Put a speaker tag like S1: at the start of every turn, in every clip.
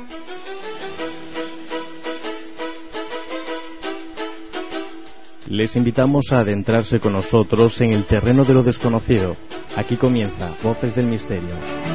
S1: Les invitamos a adentrarse con nosotros en el terreno de lo desconocido. Aquí comienza Voces del Misterio.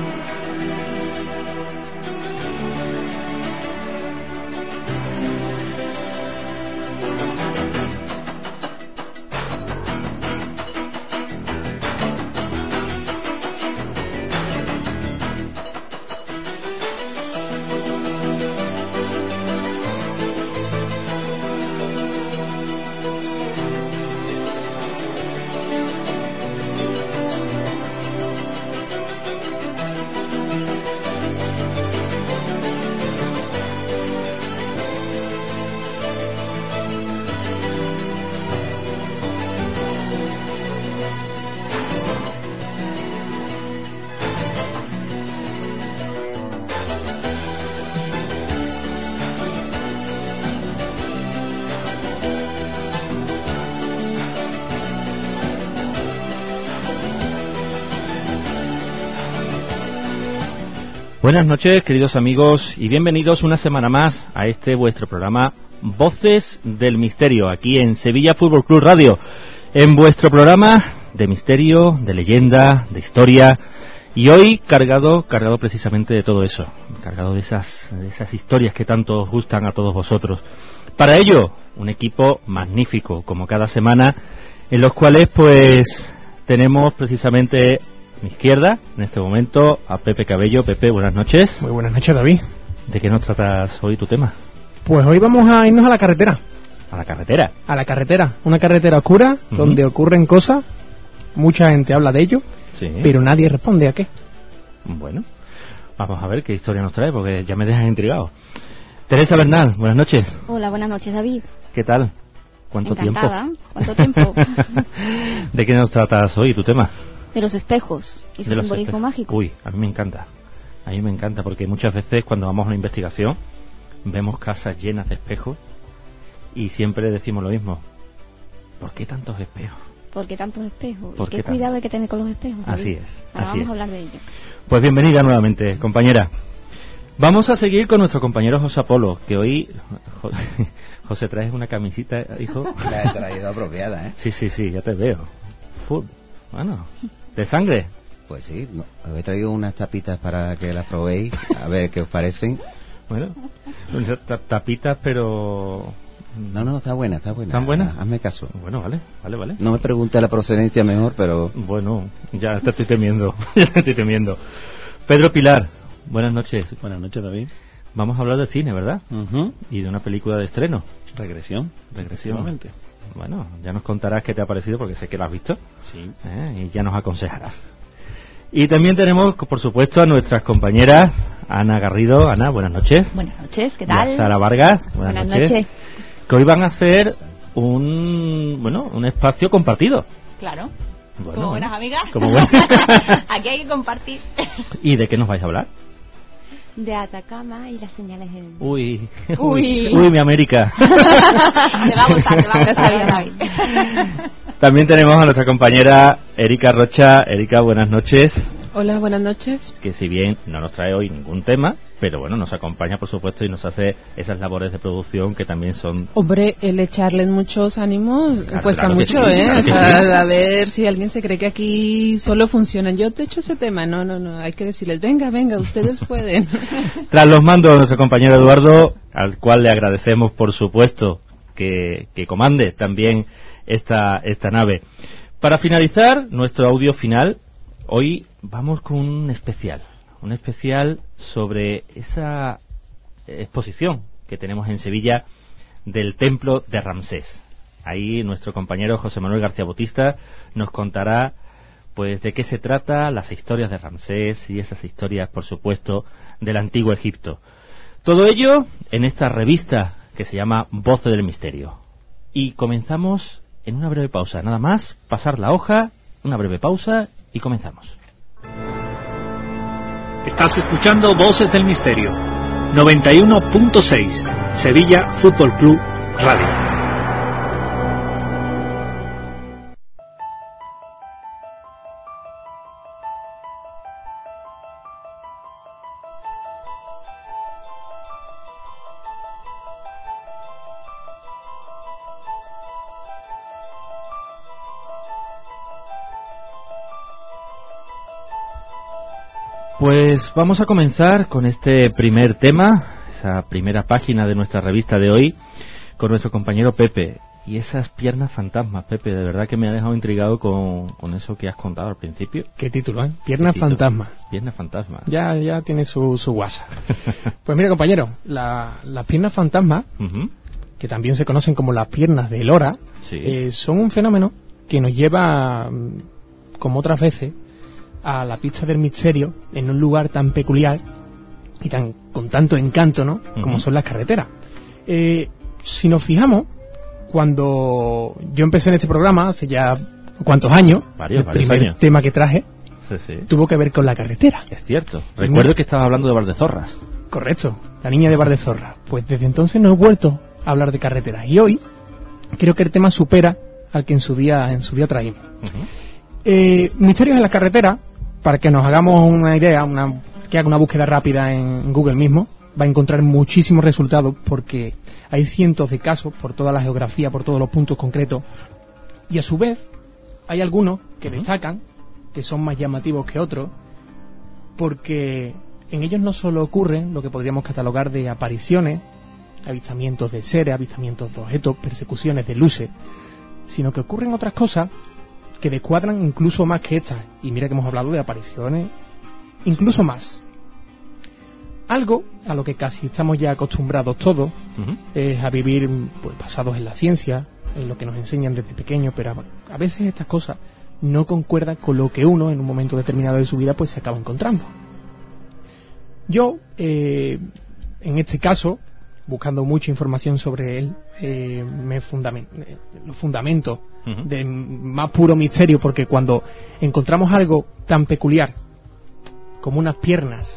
S2: Buenas noches, queridos amigos, y bienvenidos una semana más a este vuestro programa Voces del Misterio, aquí en Sevilla Fútbol Club Radio, en vuestro programa de misterio, de leyenda, de historia, y hoy cargado precisamente de todo eso, cargado de esas historias que tanto os gustan a todos vosotros. Para ello, un equipo magnífico, como cada semana, en los cuales pues tenemos precisamente a mi izquierda, en este momento, a Pepe Cabello. Pepe, buenas noches.
S3: Muy buenas noches, David.
S2: ¿De qué nos tratas hoy tu tema?
S3: Pues hoy vamos a irnos a la carretera.
S2: ¿A la carretera?
S3: A la carretera, una carretera oscura, donde ocurren cosas, mucha gente habla de ello, sí, pero nadie responde a qué.
S2: Bueno, vamos a ver qué historia nos trae, porque ya me dejas intrigado. Teresa Bernal, buenas noches.
S4: Hola, buenas noches, David.
S2: ¿Qué tal? ¿Cuánto
S4: Encantada.
S2: tiempo?
S4: ¿Cuánto tiempo?
S2: ¿De qué nos tratas hoy tu tema?
S4: De los espejos y su simbolismo mágico.
S2: Uy, a mí me encanta. A mí me encanta porque muchas veces cuando vamos a una investigación vemos casas llenas de espejos y siempre decimos lo mismo. ¿Por qué tantos espejos?
S4: ¿Por qué tantos espejos?
S2: ¿Por
S4: qué
S2: qué
S4: cuidado
S2: tanto?
S4: hay que tener con los espejos, David?
S2: Así es.
S4: Ahora
S2: así
S4: vamos
S2: es.
S4: a hablar de ello.
S2: Pues bienvenida nuevamente, compañera. Vamos a seguir con nuestro compañero José Apolo, que hoy... José, ¿traes una camisita, hijo?
S5: La he traído apropiada, ¿eh?
S2: Sí, ya te veo. Bueno, ¿de sangre?
S5: Pues sí, no, os he traído unas tapitas para que las probéis, a ver qué os parecen.
S2: Bueno, tapitas, pero...
S5: No, está buena.
S2: ¿Están buenas?
S5: Hazme caso.
S2: Bueno, vale.
S5: No me pregunte la procedencia mejor, pero...
S2: Bueno, ya te estoy temiendo, Pedro Pilar, buenas noches.
S6: Buenas noches, David.
S2: Vamos a hablar de cine, ¿verdad?
S6: Uh-huh.
S2: Y de una película de estreno.
S6: Regresión.
S2: Bueno, ya nos contarás qué te ha parecido, porque sé que la has visto.
S6: Sí.
S2: Y ya nos aconsejarás. Y también tenemos, por supuesto, a nuestras compañeras Ana Garrido. Ana, buenas noches.
S4: Buenas noches, ¿qué tal?
S2: Y a Sara Vargas,
S4: buenas noches.
S2: Que hoy van a hacer un espacio compartido.
S4: Claro.
S2: Bueno,
S4: como buenas amigas. Aquí hay que compartir.
S2: ¿Y de qué nos vais a hablar?
S4: De Atacama y las señales en...
S2: Uy, mi América.
S4: Te va a gustar, David.
S2: También tenemos a nuestra compañera Erika Rocha. Erika, buenas noches.
S7: Hola, buenas noches.
S2: Que si bien no nos trae hoy ningún tema, pero bueno, nos acompaña por supuesto y nos hace esas labores de producción que también son...
S7: Hombre, el echarles muchos ánimos cuesta mucho,
S2: sí, claro
S7: o sea, a ver si alguien se cree que aquí solo funcionan. Yo te echo ese tema, no, hay que decirles, venga, ustedes pueden.
S2: Tras los mandos, nuestro compañero Eduardo, al cual le agradecemos por supuesto que comande también esta nave. Para finalizar nuestro audio final, hoy vamos con un especial sobre esa exposición que tenemos en Sevilla del templo de Ramsés. Ahí nuestro compañero José Manuel García Bautista nos contará pues de qué se trata, las historias de Ramsés y esas historias, por supuesto, del antiguo Egipto. Todo ello en esta revista que se llama Voces del Misterio. Y comenzamos en una breve pausa, nada más pasar la hoja, una breve pausa y comenzamos.
S8: Estás escuchando Voces del Misterio, 91.6, Sevilla Fútbol Club Radio.
S2: Pues vamos a comenzar con este primer tema, esa primera página de nuestra revista de hoy, con nuestro compañero Pepe. Y esas piernas fantasmas, Pepe, de verdad que me ha dejado intrigado con eso que has contado al principio.
S3: ¿Qué título, Piernas fantasmas.
S2: Piernas fantasmas.
S3: Ya tiene su guasa. Pues mira, compañero, las piernas fantasmas, que también se conocen como las piernas de Lora, son un fenómeno que nos lleva, como otras veces, a la pista del misterio en un lugar tan peculiar y con tanto encanto, ¿no? Como son las carreteras. Si nos fijamos, cuando yo empecé en este programa hace ya cuántos años, el primer tema que traje tuvo que ver con la carretera.
S2: Es cierto. Recuerdo que estabas hablando de Valdezorras.
S3: Correcto, la niña de Valdezorras. Pues desde entonces no he vuelto a hablar de carreteras y hoy creo que el tema supera al que en su día traímos. Misterios en la carretera, para que nos hagamos una idea, que haga una búsqueda rápida en Google mismo, va a encontrar muchísimos resultados porque hay cientos de casos por toda la geografía, por todos los puntos concretos, y a su vez hay algunos que destacan, que son más llamativos que otros, porque en ellos no solo ocurren lo que podríamos catalogar de apariciones, avistamientos de seres, avistamientos de objetos, persecuciones de luces, sino que ocurren otras cosas que descuadran incluso más que estas. Y mira que hemos hablado de apariciones, incluso más. Algo a lo que casi estamos ya acostumbrados todos es a vivir pues, basados en la ciencia, en lo que nos enseñan desde pequeño, pero a veces estas cosas no concuerdan con lo que uno en un momento determinado de su vida pues se acaba encontrando. Yo, en este caso, buscando mucha información sobre él, los fundamentos del más puro misterio, porque cuando encontramos algo tan peculiar como unas piernas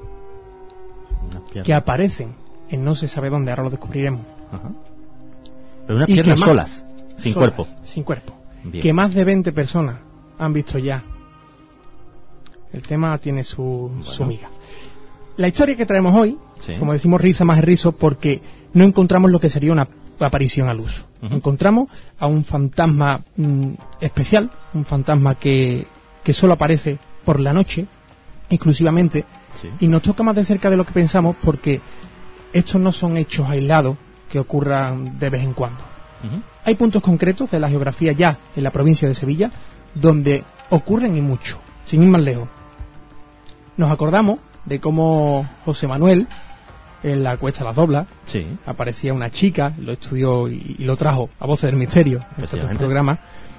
S3: que aparecen en no se sabe dónde, ahora lo descubriremos.
S2: Pero unas piernas solas, sin cuerpo.
S3: Sin cuerpo.
S2: Bien.
S3: Que más de 20 personas han visto ya. El tema tiene su miga. La historia que traemos hoy, como decimos, riza más el rizo, porque no encontramos lo que sería una aparición al uso. Encontramos a un fantasma especial, un fantasma que solo aparece por la noche, exclusivamente, y nos toca más de cerca de lo que pensamos, porque estos no son hechos aislados que ocurran de vez en cuando. Hay puntos concretos de la geografía ya en la provincia de Sevilla donde ocurren y mucho, sin ir más lejos. Nos acordamos de cómo José Manuel, en la Cuesta de las Doblas, aparecía una chica, lo estudió y lo trajo a Voces del Misterio en este programa,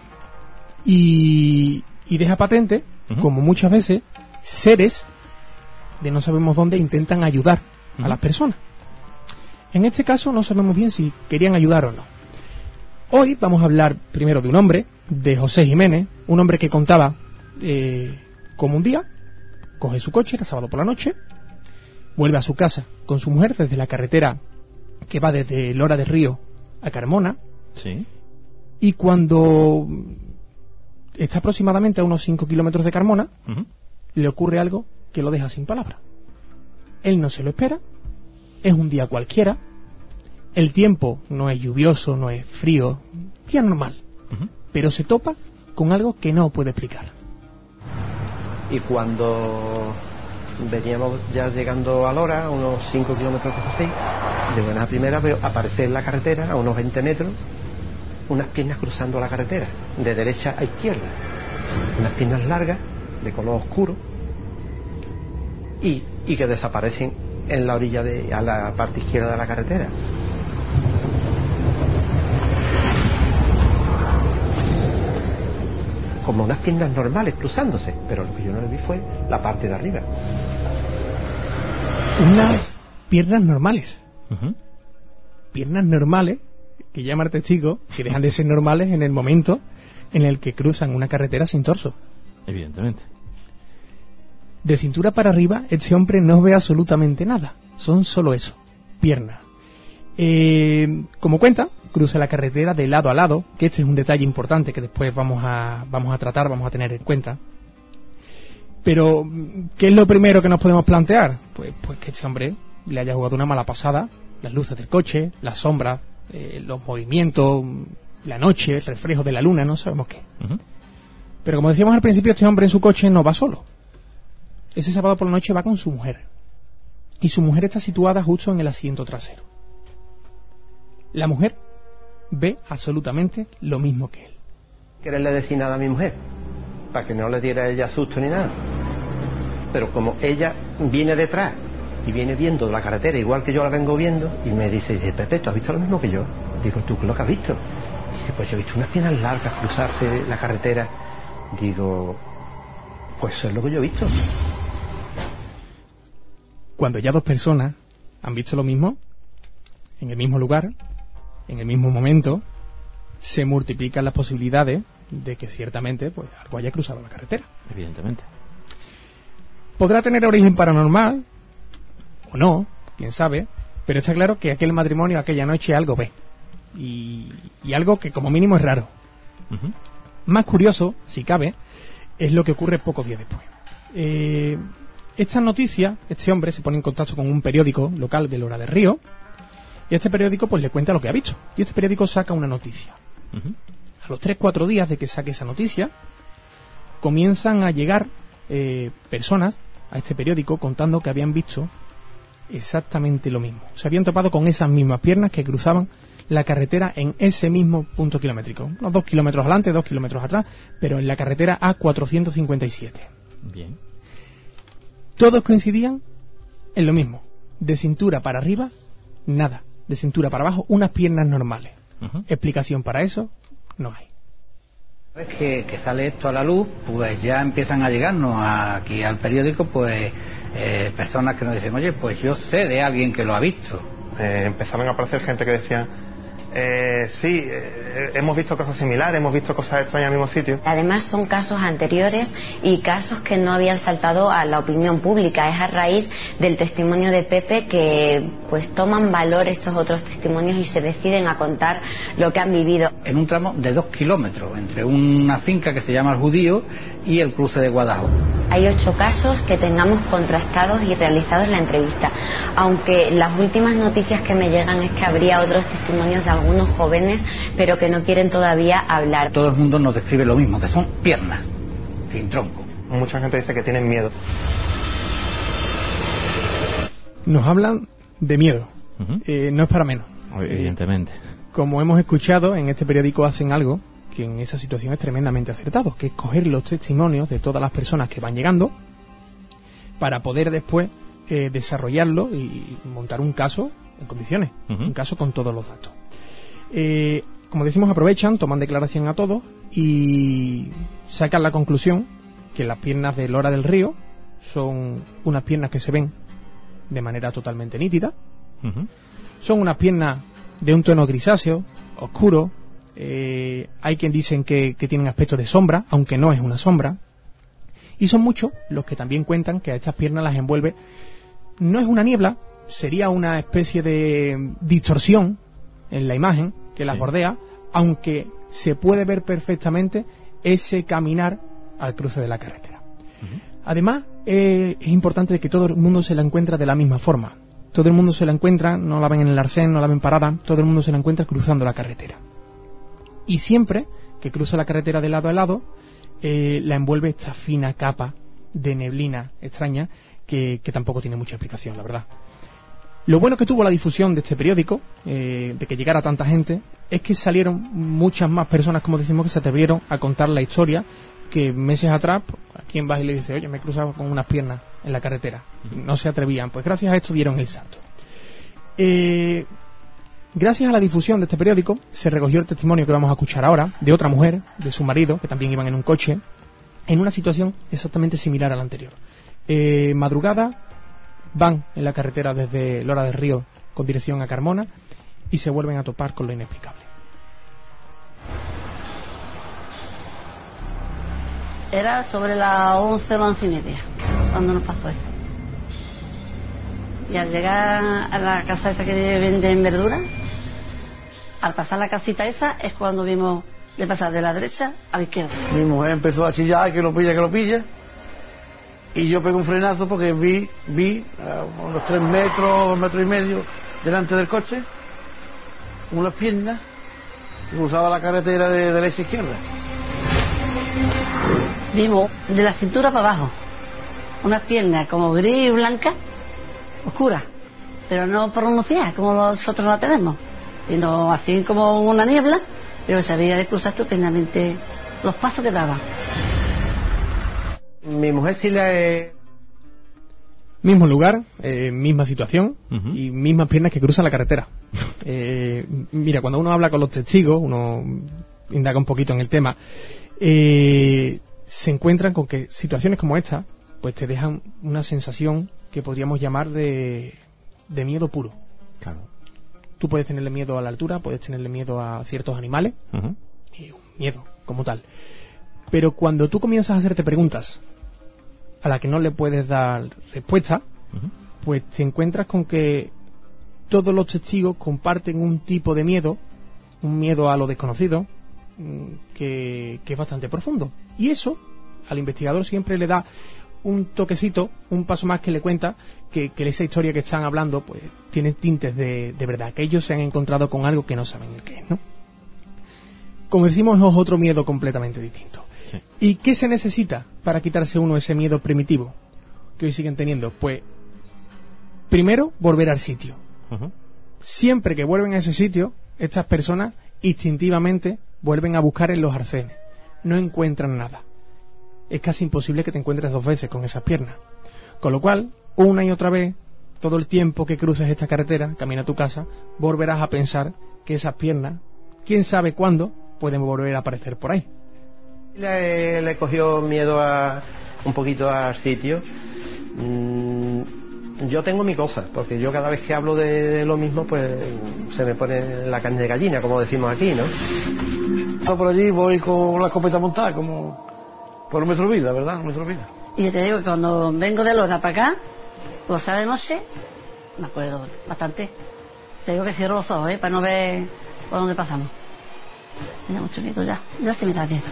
S3: y deja patente, como muchas veces, seres de no sabemos dónde intentan ayudar a las personas. En este caso no sabemos bien si querían ayudar o no. Hoy vamos a hablar primero de un hombre, de José Jiménez, un hombre que contaba como un día coge su coche, era sábado por la noche, vuelve a su casa con su mujer desde la carretera que va desde Lora del Río a Carmona, y cuando está aproximadamente a unos 5 kilómetros de Carmona, le ocurre algo que lo deja sin palabras. Él no se lo espera, es un día cualquiera, el tiempo no es lluvioso, no es frío, día normal, pero se topa con algo que no puede explicar.
S6: Y cuando veníamos ya llegando a Lora, unos 5 kilómetros así, de buena primera veo aparecer en la carretera, a unos 20 metros, unas piernas cruzando la carretera, de derecha a izquierda, unas piernas largas, de color oscuro, y que desaparecen en la orilla a la parte izquierda de la carretera. Como unas piernas normales cruzándose, pero lo que yo no le vi fue la parte de arriba.
S3: Unas piernas normales. Piernas normales, que llaman testigos, que dejan de ser normales en el momento en el que cruzan una carretera sin torso.
S2: Evidentemente.
S3: De cintura para arriba, este hombre no ve absolutamente nada. Son solo eso, piernas. Como cuenta, cruza la carretera de lado a lado, que este es un detalle importante que después vamos a tratar, vamos a tener en cuenta. Pero, ¿qué es lo primero que nos podemos plantear? Pues que este hombre le haya jugado una mala pasada, las luces del coche, las sombras, los movimientos, la noche, el reflejo de la luna, no sabemos qué. Pero como decíamos al principio, este hombre en su coche no va solo. ese sábado por la noche va con su mujer. Y su mujer está situada justo en el asiento trasero. La mujer ve absolutamente lo mismo que él.
S6: Quererle decir nada a mi mujer, para que no le diera a ella susto ni nada. Pero como ella viene detrás y viene viendo la carretera igual que yo la vengo viendo, y me dice, Pepe, ¿tú has visto lo mismo que yo? Digo, ¿tú qué es lo que has visto? Dice, pues yo he visto unas piernas largas cruzarse la carretera. Digo, pues eso es lo que yo he visto.
S3: Cuando ya dos personas han visto lo mismo, en el mismo lugar, en el mismo momento, se multiplican las posibilidades de que ciertamente pues algo haya cruzado la carretera.
S2: Evidentemente.
S3: Podrá tener origen paranormal, o no, quién sabe, pero está claro que aquel matrimonio, aquella noche, algo ve. Y algo que como mínimo es raro.
S2: Uh-huh.
S3: Más curioso, si cabe, es lo que ocurre pocos días después. Esta noticia, este hombre se pone en contacto con un periódico local de Lora del Río, y este periódico pues le cuenta lo que ha visto. Y este periódico saca una noticia.
S2: Uh-huh.
S3: A los 3-4 días de que saque esa noticia, comienzan a llegar personas a este periódico contando que habían visto exactamente lo mismo. Se habían topado con esas mismas piernas que cruzaban la carretera en ese mismo punto kilométrico. Unos 2 kilómetros adelante, 2 kilómetros atrás, pero en la carretera A457.
S2: Bien.
S3: Todos coincidían en lo mismo. De cintura para arriba, nada. De cintura para abajo, unas piernas normales.
S2: Uh-huh.
S3: Explicación para eso no hay.
S9: Una vez que sale esto a la luz, pues ya empiezan a llegarnos aquí al periódico pues personas que nos dicen, oye, pues yo sé de alguien que lo ha visto.
S10: Empezaron a aparecer gente que decía, sí, hemos visto cosas similares, hemos visto cosas extrañas en el mismo sitio.
S11: Además son casos anteriores y casos que no habían saltado a la opinión pública. Es a raíz del testimonio de Pepe que pues toman valor estos otros testimonios y se deciden a contar lo que han vivido.
S9: En un tramo de 2 kilómetros entre una finca que se llama El Judío y el cruce de Guadajo.
S11: Hay 8 casos que tengamos contrastados y realizados la entrevista, aunque las últimas noticias que me llegan es que habría otros testimonios de algunos jóvenes, pero que no quieren todavía hablar.
S9: Todo el mundo nos describe lo mismo, que son piernas, sin tronco.
S10: Mucha gente dice que tienen miedo.
S3: Nos hablan de miedo.
S2: Uh-huh.
S3: No es para menos.
S2: Evidentemente.
S3: Como hemos escuchado, en este periódico hacen algo que en esa situación es tremendamente acertado, que es coger los testimonios de todas las personas que van llegando para poder después desarrollarlo y montar un caso en condiciones,
S2: uh-huh.
S3: un caso con todos los datos. Como decimos, aprovechan, toman declaración a todos y sacan la conclusión que las piernas de Lora del Río son unas piernas que se ven de manera totalmente nítida.
S2: Uh-huh.
S3: Son unas piernas de un tono grisáceo, oscuro. Hay quien dicen que tienen aspecto de sombra, aunque no es una sombra. Y son muchos los que también cuentan que a estas piernas las envuelve, no es una niebla, sería una especie de distorsión en la imagen que las bordea, aunque se puede ver perfectamente ese caminar al cruce de la carretera.
S2: Uh-huh.
S3: Además, es importante que todo el mundo se la encuentra de la misma forma. Todo el mundo se la encuentra, no la ven en el arcén, no la ven parada, todo el mundo se la encuentra cruzando la carretera. Y siempre que cruza la carretera de lado a lado, la envuelve esta fina capa de neblina extraña que tampoco tiene mucha explicación, la verdad. Lo bueno que tuvo la difusión de este periódico, de que llegara tanta gente, es que salieron muchas más personas, como decimos, que se atrevieron a contar la historia, que meses atrás, a quien vas y le dice, oye, me he cruzado con unas piernas en la carretera. No se atrevían. Pues gracias a esto dieron el salto. Gracias a la difusión de este periódico, se recogió el testimonio que vamos a escuchar ahora, de otra mujer, de su marido, que también iban en un coche, en una situación exactamente similar a la anterior. Madrugada, van en la carretera desde Lora del Río con dirección a Carmona y se vuelven a topar con lo inexplicable.
S12: Era sobre las 11 o 11 y media cuando nos pasó eso. Y al llegar a la casa esa que venden verduras, al pasar la casita esa es cuando vimos de pasar de la derecha a la izquierda.
S13: Mi mujer empezó a chillar, que lo pilla, y yo pegué un frenazo porque vi a unos 3 metros, 2 metros y medio delante del coche unas piernas que cruzaban la carretera de derecha a izquierda.
S12: Vimos de la cintura para abajo unas piernas como gris y blanca, oscuras, pero no pronunciadas como nosotros la tenemos, sino así como una niebla, pero sabía de cruzar estupendamente los pasos que daba.
S6: Mi mujer sí le...
S3: Mismo lugar, misma situación y mismas piernas que cruzan la carretera. Mira, cuando uno habla con los testigos, uno indaga un poquito en el tema, se encuentran con que situaciones como esta pues te dejan una sensación que podríamos llamar de miedo puro.
S2: Claro.
S3: Tú puedes tenerle miedo a la altura, puedes tenerle miedo a ciertos animales, miedo como tal. Pero cuando tú comienzas a hacerte preguntas a las que no le puedes dar respuesta, pues te encuentras con que todos los testigos comparten un tipo de miedo, un miedo a lo desconocido, que es bastante profundo. Y eso al investigador siempre le da un toquecito, un paso más que le cuenta que esa historia que están hablando pues tiene tintes de verdad, que ellos se han encontrado con algo que no saben el qué es, ¿no? Como decimos, es otro miedo completamente distinto. Sí. ¿Y qué se necesita para quitarse uno ese miedo primitivo que hoy siguen teniendo? Pues primero, volver al sitio. Siempre que vuelven a ese sitio, estas personas instintivamente vuelven a buscar en los arcenes, no encuentran nada. Es casi imposible que te encuentres 2 veces con esas piernas. Con lo cual, una y otra vez, todo el tiempo que cruces esta carretera, camino a tu casa, volverás a pensar que esas piernas, quién sabe cuándo, pueden volver a aparecer por ahí.
S6: Le cogió miedo un poquito al sitio. Yo tengo mi cosa, porque yo cada vez que hablo de lo mismo, pues se me pone la carne de gallina, como decimos aquí, ¿no?
S13: Por allí voy con la escopeta montada, como... Pues no me se olvida, ¿verdad? No me se olvida.
S12: Y yo te digo que cuando vengo de Lora para acá, pues de noche, me acuerdo bastante. Te digo que cierro los ojos, para no ver por dónde pasamos. Me da mucho miedo ya sí me da miedo.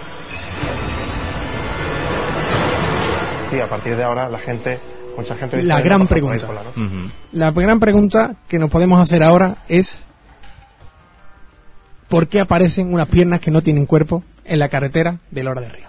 S10: Sí, a partir de ahora mucha gente dice
S3: la gran pregunta. La gran pregunta que nos podemos hacer ahora es ¿por qué aparecen unas piernas que no tienen cuerpo en la carretera de Lora del Río?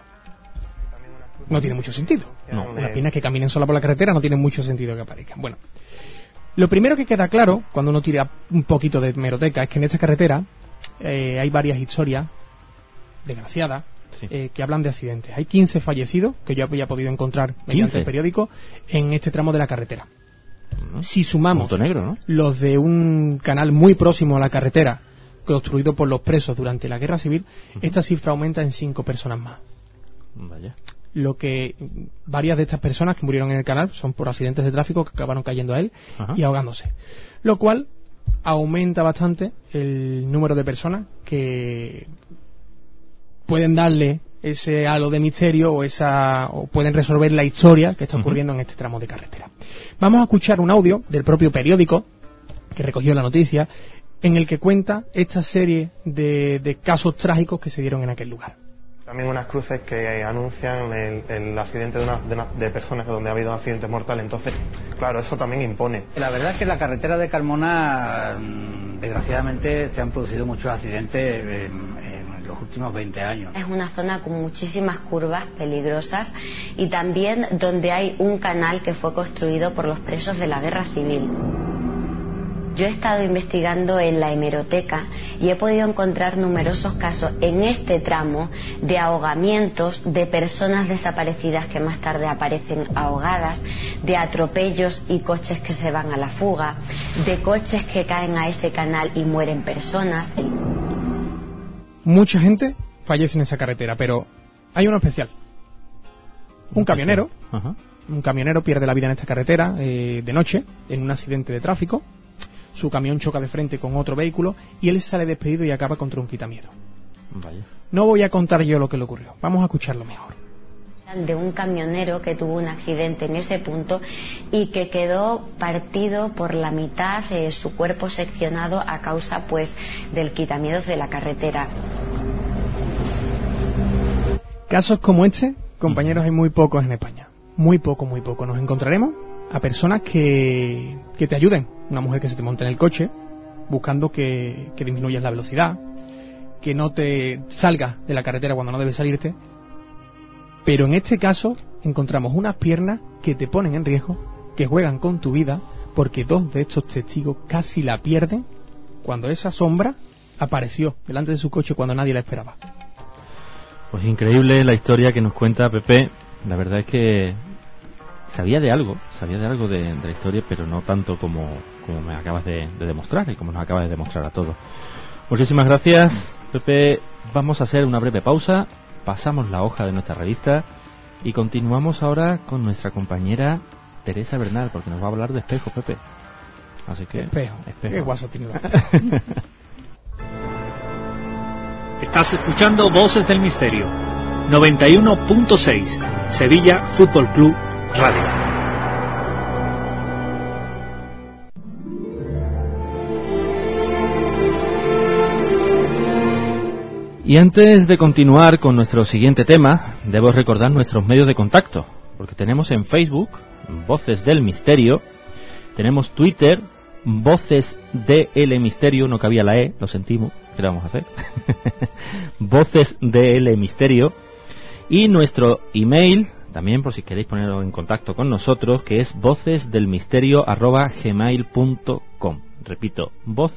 S3: No tiene mucho sentido. No, unas piernas que caminen sola por la carretera no tiene mucho sentido que aparezcan. Bueno, lo primero que queda claro cuando uno tira un poquito de hemeroteca es que en esta carretera hay varias historias desgraciadas que hablan de accidentes. Hay 15 fallecidos que yo había podido encontrar mediante el periódico en este tramo de la carretera. Si sumamos
S2: negro, ¿no?
S3: los de un canal muy próximo a la carretera construido por los presos durante la Guerra Civil, esta cifra aumenta en 5 personas más.
S2: Vaya.
S3: Lo que varias de estas personas que murieron en el canal son por accidentes de tráfico que acabaron cayendo a él y ahogándose, lo cual aumenta bastante el número de personas que pueden darle ese halo de misterio o pueden resolver la historia que está ocurriendo en este tramo de carretera. Vamos a escuchar un audio del propio periódico que recogió la noticia en el que cuenta esta serie de casos trágicos que se dieron en aquel lugar.
S10: También unas cruces que anuncian el accidente de personas donde ha habido accidentes mortales. Entonces, claro, eso también impone.
S9: La verdad es que en la carretera de Carmona, desgraciadamente, se han producido muchos accidentes en los últimos 20 años.
S11: Es una zona con muchísimas curvas peligrosas y también donde hay un canal que fue construido por los presos de la Guerra Civil. Yo he estado investigando en la hemeroteca y he podido encontrar numerosos casos en este tramo de ahogamientos de personas desaparecidas que más tarde aparecen ahogadas, de atropellos y coches que se van a la fuga, de coches que caen a ese canal y mueren personas.
S3: Mucha gente fallece en esa carretera, pero hay uno especial. Un camionero pierde la vida en esta carretera de noche en un accidente de tráfico. Su camión choca de frente con otro vehículo y él sale despedido y acaba contra un quitamiedo.
S2: Vaya.
S3: No voy a contar yo lo que le ocurrió, vamos a escucharlo mejor.
S11: De un camionero que tuvo un accidente en ese punto y que quedó partido por la mitad, su cuerpo seccionado a causa pues del quitamiedos de la carretera.
S3: Casos como este, compañeros, hay muy pocos en España. Muy poco. Nos encontraremos a personas que te ayuden. Una mujer que se te monta en el coche buscando que disminuyas la velocidad, que no te salgas de la carretera cuando no debes salirte. Pero en este caso encontramos unas piernas que te ponen en riesgo, que juegan con tu vida, porque 2 de estos testigos casi la pierden cuando esa sombra apareció delante de su coche cuando nadie la esperaba.
S2: Pues increíble la historia que nos cuenta Pepe. La verdad es que sabía de algo de la historia, pero no tanto como me acabas de demostrar y como nos acabas de demostrar a todos. Muchísimas gracias, Pepe. Vamos a hacer una breve pausa, pasamos la hoja de nuestra revista y continuamos ahora con nuestra compañera Teresa Bernal, porque nos va a hablar de espejos, Pepe. Así que
S3: espejo. Qué guaso tiene.
S8: Estás escuchando Voces del Misterio, 91.6, Sevilla Fútbol Club Radio.
S2: Y antes de continuar con nuestro siguiente tema, debo recordar nuestros medios de contacto, porque tenemos en Facebook Voces del Misterio, tenemos Twitter Voces del Misterio, no cabía la E, lo sentimos, ¿qué le vamos a hacer? Voces del Misterio, y nuestro email, también por si queréis poneros en contacto con nosotros, que es vocesdelmisterio@gmail.com. Repito,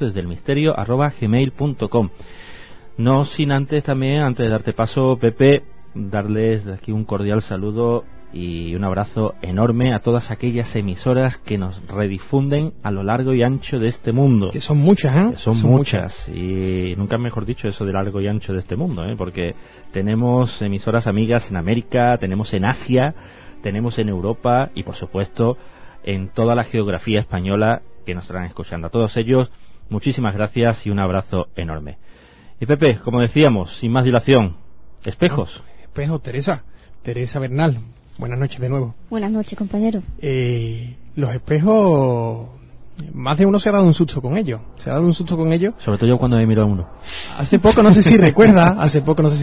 S2: vocesdelmisterio@gmail.com. No sin antes también, antes de darte paso, Pepe, darles de aquí un cordial saludo y un abrazo enorme a todas aquellas emisoras que nos redifunden a lo largo y ancho de este mundo.
S3: Que son muchas, ¿eh?
S2: Que son muchas. Y nunca mejor dicho eso de largo y ancho de este mundo, ¿eh? Porque tenemos emisoras amigas en América, tenemos en Asia, tenemos en Europa y, por supuesto, en toda la geografía española que nos estarán escuchando. A todos ellos, muchísimas gracias y un abrazo enorme. Y Pepe, como decíamos, sin más dilación, espejos.
S3: Espejo, Teresa Bernal, buenas noches de nuevo.
S4: Buenas noches, compañero.
S3: Los espejos, más de uno se ha dado un susto con ellos.
S2: Sobre todo yo cuando me miro a uno.
S3: Hace poco, no sé si recuerdas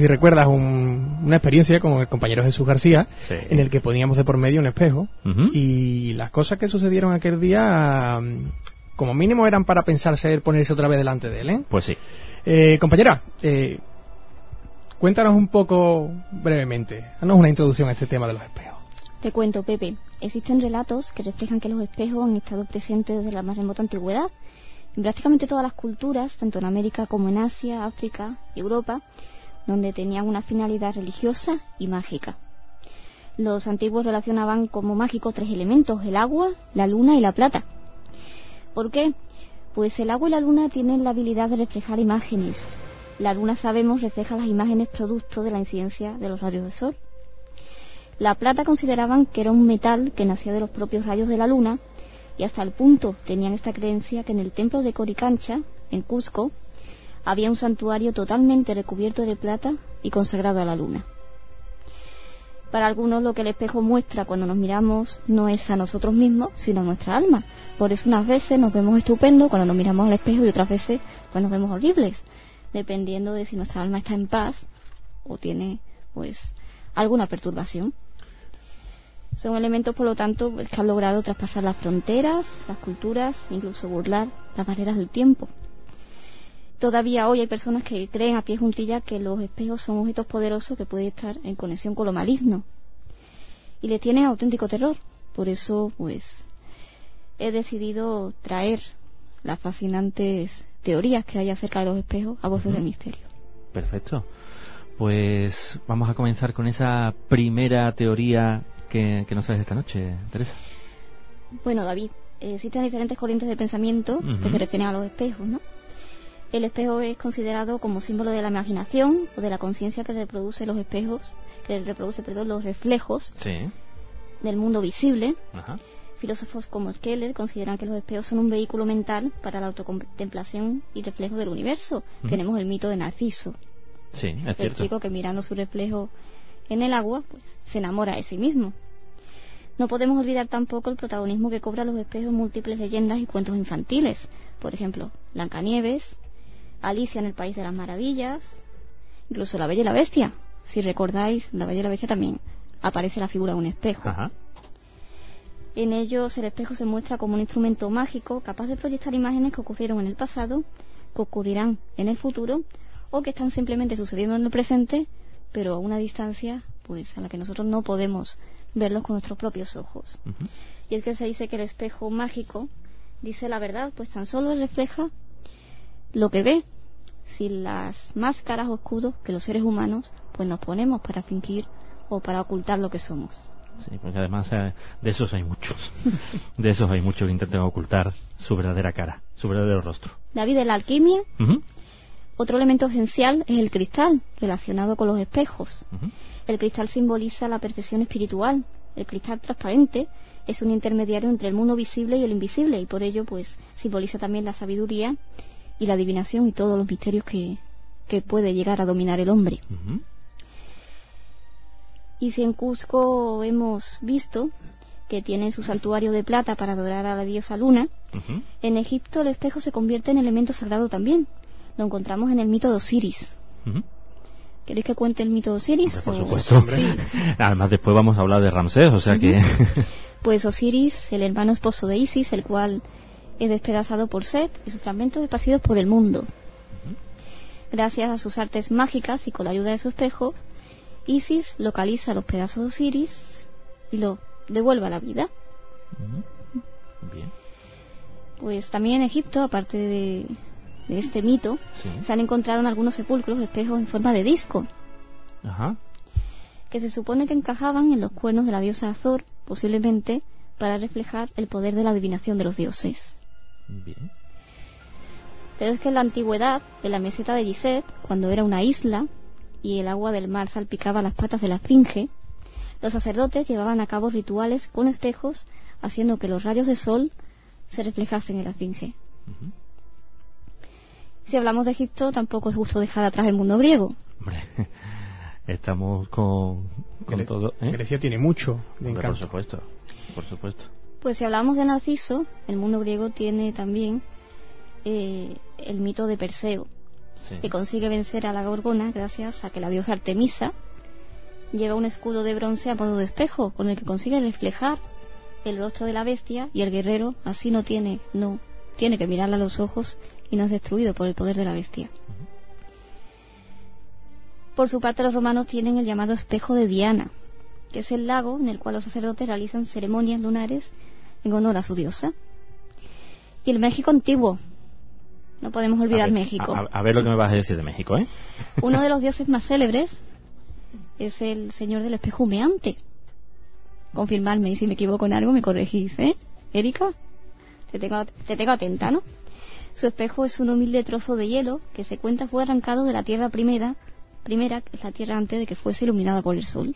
S3: una experiencia con el compañero Jesús García, sí, en el que poníamos de por medio un espejo, y las cosas que sucedieron aquel día, como mínimo eran para pensarse ponerse otra vez delante de él, ¿eh?
S2: Pues sí.
S3: Compañera, cuéntanos un poco brevemente, danos una introducción a este tema de los espejos.
S4: Te cuento, Pepe. Existen relatos que reflejan que los espejos han estado presentes desde la más remota antigüedad en prácticamente todas las culturas, tanto en América como en Asia, África y Europa, donde tenían una finalidad religiosa y mágica. Los antiguos relacionaban como mágicos 3 elementos: el agua, la luna y la plata. ¿Por qué? Pues el agua y la luna tienen la habilidad de reflejar imágenes. La luna, sabemos, refleja las imágenes producto de la incidencia de los rayos del sol. La plata consideraban que era un metal que nacía de los propios rayos de la luna, y hasta el punto tenían esta creencia que en el templo de Coricancha, en Cuzco, había un santuario totalmente recubierto de plata y consagrado a la luna. Para algunos, lo que el espejo muestra cuando nos miramos no es a nosotros mismos, sino a nuestra alma. Por eso unas veces nos vemos estupendos cuando nos miramos al espejo y otras veces pues nos vemos horribles, dependiendo de si nuestra alma está en paz o tiene pues alguna perturbación. Son elementos, por lo tanto, que han logrado traspasar las fronteras, las culturas, incluso burlar las barreras del tiempo. Todavía hoy hay personas que creen a pie juntillas que los espejos son objetos poderosos que pueden estar en conexión con lo maligno y le tienen auténtico terror. Por eso, pues, he decidido traer las fascinantes teorías que hay acerca de los espejos a Voces del Misterio.
S2: Perfecto. Pues vamos a comenzar con esa primera teoría que nos traes esta noche, Teresa.
S4: Bueno, David, existen diferentes corrientes de pensamiento que se refieren a los espejos, ¿no? El espejo es considerado como símbolo de la imaginación o de la conciencia que reproduce los espejos, los reflejos del mundo visible. Ajá. Filósofos como Keller consideran que los espejos son un vehículo mental para la autocontemplación y reflejo del universo. Tenemos el mito de Narciso.
S2: Sí, es cierto.
S4: El chico que mirando su reflejo en el agua, pues se enamora de sí mismo. No podemos olvidar tampoco el protagonismo que cobran los espejos en múltiples leyendas y cuentos infantiles. Por ejemplo, Blancanieves, Alicia en el País de las Maravillas, incluso La Bella y la Bestia. Si recordáis, La Bella y la Bestia también aparece la figura de un espejo.
S2: Ajá.
S4: En ellos el espejo se muestra como un instrumento mágico capaz de proyectar imágenes que ocurrieron en el pasado, que ocurrirán en el futuro o que están simplemente sucediendo en el presente, pero a una distancia pues a la que nosotros no podemos verlos con nuestros propios ojos. Y es que se dice que el espejo mágico dice la verdad, pues tan solo refleja lo que ve, sin las máscaras o escudos que los seres humanos pues nos ponemos para fingir o para ocultar lo que somos.
S2: Sí, porque además de esos hay muchos. De esos hay muchos que intentan ocultar su verdadera cara, su verdadero rostro.
S4: David, en la alquimia, otro elemento esencial es el cristal, relacionado con los espejos. El cristal simboliza la perfección espiritual. El cristal transparente es un intermediario entre el mundo visible y el invisible, y por ello pues simboliza también la sabiduría y la adivinación y todos los misterios que puede llegar a dominar el hombre. Y si en Cusco hemos visto que tienen su santuario de plata para adorar a la diosa Luna, en Egipto el espejo se convierte en elemento sagrado también. Lo encontramos en el mito de Osiris. ¿Queréis que cuente el mito de Osiris?
S2: Por supuesto. Además después vamos a hablar de Ramsés, o sea que...
S4: Pues Osiris, el hermano esposo de Isis, el cual es despedazado por Set y sus fragmentos esparcidos por el mundo. Gracias a sus artes mágicas y con la ayuda de su espejo, Isis localiza los pedazos de Osiris y lo devuelve a la vida.
S2: Bien.
S4: Pues también en Egipto, aparte de este mito, se han encontrado en algunos sepulcros espejos en forma de disco, que se supone que encajaban en los cuernos de la diosa Azor, posiblemente para reflejar el poder de la adivinación de los dioses.
S2: Bien.
S4: Pero es que en la antigüedad, en la meseta de Gizeh, cuando era una isla y el agua del mar salpicaba las patas de la esfinge, los sacerdotes llevaban a cabo rituales con espejos, haciendo que los rayos de sol se reflejasen en la esfinge. Si hablamos de Egipto, tampoco es justo dejar atrás el mundo griego.
S2: Hombre, estamos con todo.
S3: Grecia tiene mucho de encanto.
S2: Por supuesto.
S4: Pues si hablamos de Narciso, el mundo griego tiene también el mito de Perseo, que consigue vencer a la Gorgona gracias a que la diosa Artemisa lleva un escudo de bronce a modo de espejo, con el que consigue reflejar el rostro de la bestia, y el guerrero así no tiene que mirarla a los ojos y no es destruido por el poder de la bestia. Por su parte, los romanos tienen el llamado espejo de Diana, que es el lago en el cual los sacerdotes realizan ceremonias lunares en honor a su diosa. Y el México antiguo, no podemos olvidar México.
S2: A ver lo que me vas a decir de México, ¿eh?
S4: Uno de los dioses más célebres es el señor del espejo humeante. Confirmadme, y si me equivoco en algo me corregís, ¿eh? Erika, te tengo atenta, ¿no? Su espejo es un humilde trozo de hielo que se cuenta fue arrancado de la tierra primera, que es la tierra antes de que fuese iluminada por el sol.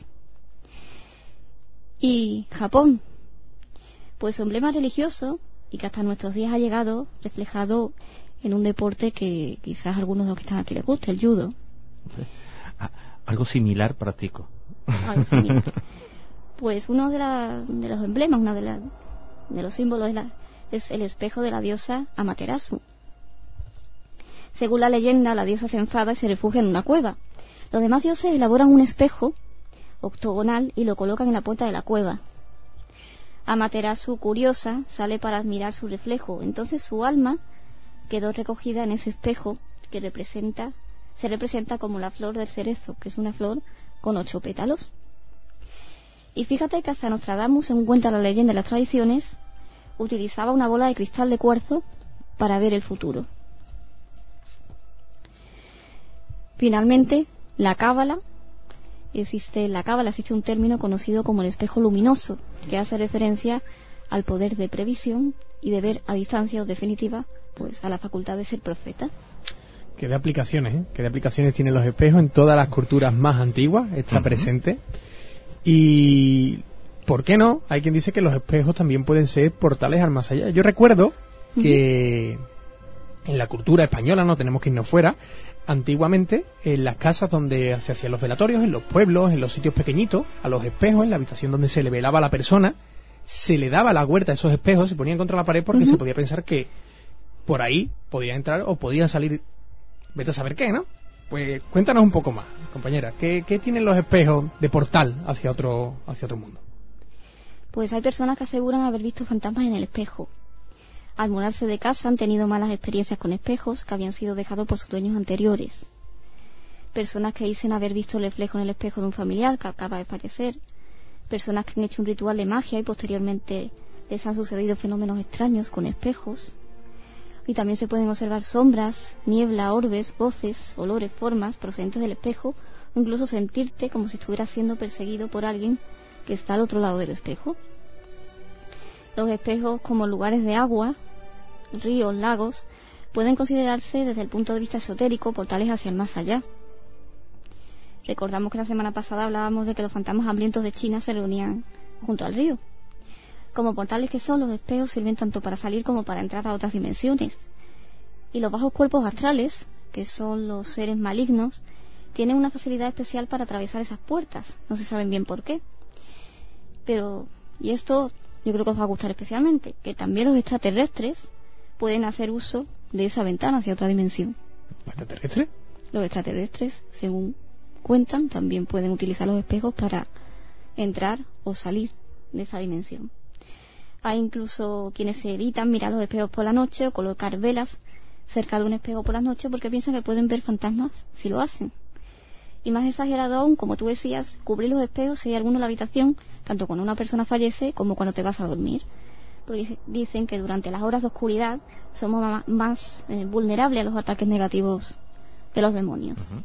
S4: Y Japón, pues su emblema religioso, y que hasta nuestros días ha llegado reflejado en un deporte que quizás a algunos de los que están aquí les guste, el judo.
S2: Algo similar practico.
S4: Algo similar. Pues uno de los emblemas, de los símbolos es el espejo de la diosa Amaterasu. Según la leyenda, la diosa se enfada y se refugia en una cueva. Los demás dioses elaboran un espejo octogonal y lo colocan en la puerta de la cueva. Amaterasu, curiosa, sale para admirar su reflejo. Entonces su alma quedó recogida en ese espejo que se representa como la flor del cerezo, que es una flor con 8 pétalos. Y fíjate que hasta Nostradamus, según cuenta la leyenda y las tradiciones, utilizaba una bola de cristal de cuarzo para ver el futuro. Finalmente, la cábala, existe un término conocido como el espejo luminoso, que hace referencia al poder de previsión y de ver a distancia, o definitiva, pues a la facultad de ser profeta.
S3: ¿Qué de aplicaciones, ¿Qué de aplicaciones tienen los espejos? En todas las culturas más antiguas está presente. Y ¿por qué no? Hay quien dice que los espejos también pueden ser portales al más allá. Yo recuerdo que en la cultura española, no tenemos que irnos fuera, antiguamente en las casas donde se hacían los velatorios, en los pueblos, en los sitios pequeñitos, a los espejos, en la habitación donde se le velaba a la persona, se le daba la huerta a esos espejos, se ponían contra la pared porque se podía pensar que por ahí podía entrar o podían salir, vete a saber qué, ¿no? Pues cuéntanos un poco más, compañera, ¿qué tienen los espejos de portal hacia otro mundo?
S4: Pues hay personas que aseguran haber visto fantasmas en el espejo. Al mudarse de casa han tenido malas experiencias con espejos que habían sido dejados por sus dueños anteriores. Personas que dicen haber visto el reflejo en el espejo de un familiar que acaba de fallecer. personas que han hecho un ritual de magia y posteriormente les han sucedido fenómenos extraños con espejos. Y también se pueden observar sombras, niebla, orbes, voces, olores, formas procedentes del espejo, o incluso sentirte como si estuvieras siendo perseguido por alguien que está al otro lado del espejo. Los espejos, como lugares de agua, ríos, lagos, pueden considerarse desde el punto de vista esotérico portales hacia el más allá. Recordamos que la semana pasada hablábamos de que los fantasmas hambrientos de China se reunían junto al río. Como portales que son, los espejos sirven tanto para salir como para entrar a otras dimensiones. Y los bajos cuerpos astrales, que son los seres malignos, tienen una facilidad especial para atravesar esas puertas. No se saben bien por qué. Pero, y esto yo creo que os va a gustar especialmente, que también los extraterrestres pueden hacer uso de esa ventana hacia otra dimensión.
S3: ¿Los extraterrestres?
S4: Los extraterrestres, según cuentan, también pueden utilizar los espejos para entrar o salir de esa dimensión. Hay incluso quienes se evitan mirar los espejos por la noche o colocar velas cerca de un espejo por la noche porque piensan que pueden ver fantasmas si lo hacen. Y más exagerado aún, como tú decías, cubrir los espejos si hay alguno en la habitación, tanto cuando una persona fallece como cuando te vas a dormir. Porque dicen que durante las horas de oscuridad somos más vulnerables a los ataques negativos de los demonios. Uh-huh.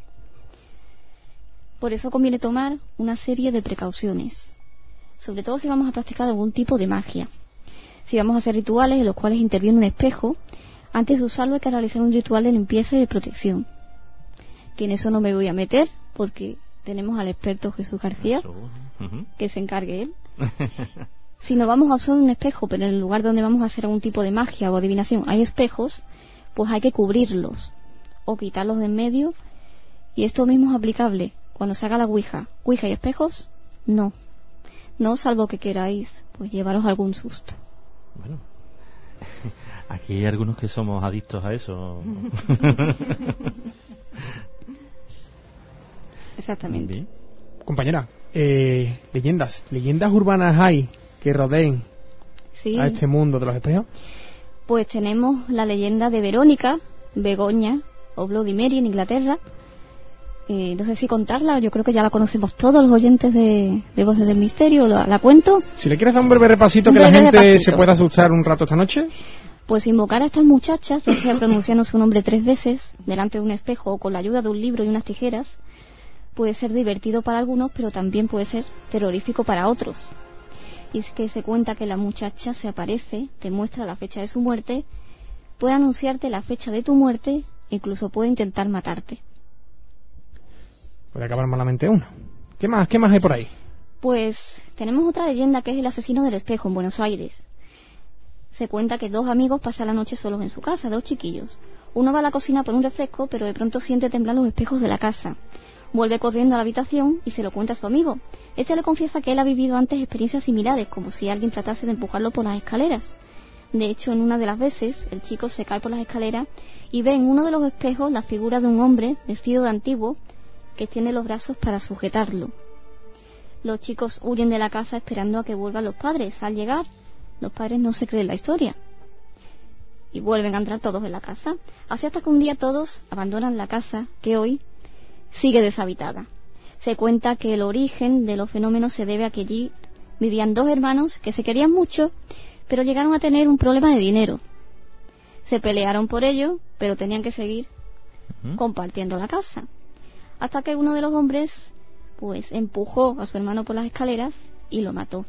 S4: Por eso conviene tomar una serie de precauciones, sobre todo si vamos a practicar algún tipo de magia. Si vamos a hacer rituales en los cuales interviene un espejo, antes de usarlo hay que realizar un ritual de limpieza y de protección. Que en eso no me voy a meter, porque tenemos al experto Jesús García, que se encargue él. Si no vamos a usar un espejo, pero en el lugar donde vamos a hacer algún tipo de magia o adivinación hay espejos, pues hay que cubrirlos o quitarlos de en medio. Y esto mismo es aplicable cuando se haga la ouija. ¿Ouija y espejos? No, salvo que queráis pues llevaros algún susto.
S2: Bueno, aquí hay algunos que somos adictos a eso.
S4: Exactamente.
S2: Bien.
S3: Compañera, leyendas urbanas hay que rodeen a este mundo de los espejos.
S4: Pues tenemos la leyenda de Verónica, Begoña o Bloody Mary en Inglaterra. No sé si contarla, yo creo que ya la conocemos todos los oyentes de Voces del Misterio. ¿La cuento?
S3: Si le quieres dar un breve repasito que la gente se pueda asustar un rato esta noche.
S4: Pues invocar a estas muchachas, ya sea pronunciando su nombre 3 veces delante de un espejo o con la ayuda de un libro y unas tijeras, puede ser divertido para algunos, pero también puede ser terrorífico para otros. Y es que se cuenta que la muchacha se aparece, te muestra la fecha de su muerte, puede anunciarte la fecha de tu muerte, e incluso puede intentar matarte.
S3: Puede acabar malamente uno. ¿Qué más hay por ahí?
S4: Pues tenemos otra leyenda que es el asesino del espejo en Buenos Aires. Se cuenta que 2 amigos pasan la noche solos en su casa, 2 chiquillos. Uno va a la cocina por un refresco, pero de pronto siente temblar los espejos de la casa. Vuelve corriendo a la habitación y se lo cuenta a su amigo. Este le confiesa que él ha vivido antes experiencias similares, como si alguien tratase de empujarlo por las escaleras. De hecho, en una de las veces, el chico se cae por las escaleras y ve en uno de los espejos la figura de un hombre vestido de antiguo que tiene los brazos para sujetarlo. Los chicos huyen de la casa esperando a que vuelvan los padres. Al llegar, los padres no se creen la historia y vuelven a entrar todos en la casa. Así hasta que un día todos abandonan la casa, que hoy sigue deshabitada. Se cuenta que el origen de los fenómenos se debe a que allí vivían 2 hermanos que se querían mucho, pero llegaron a tener un problema de dinero. Se pelearon por ello, pero tenían que seguir compartiendo la casa. Hasta que uno de los hombres pues empujó a su hermano por las escaleras y lo mató.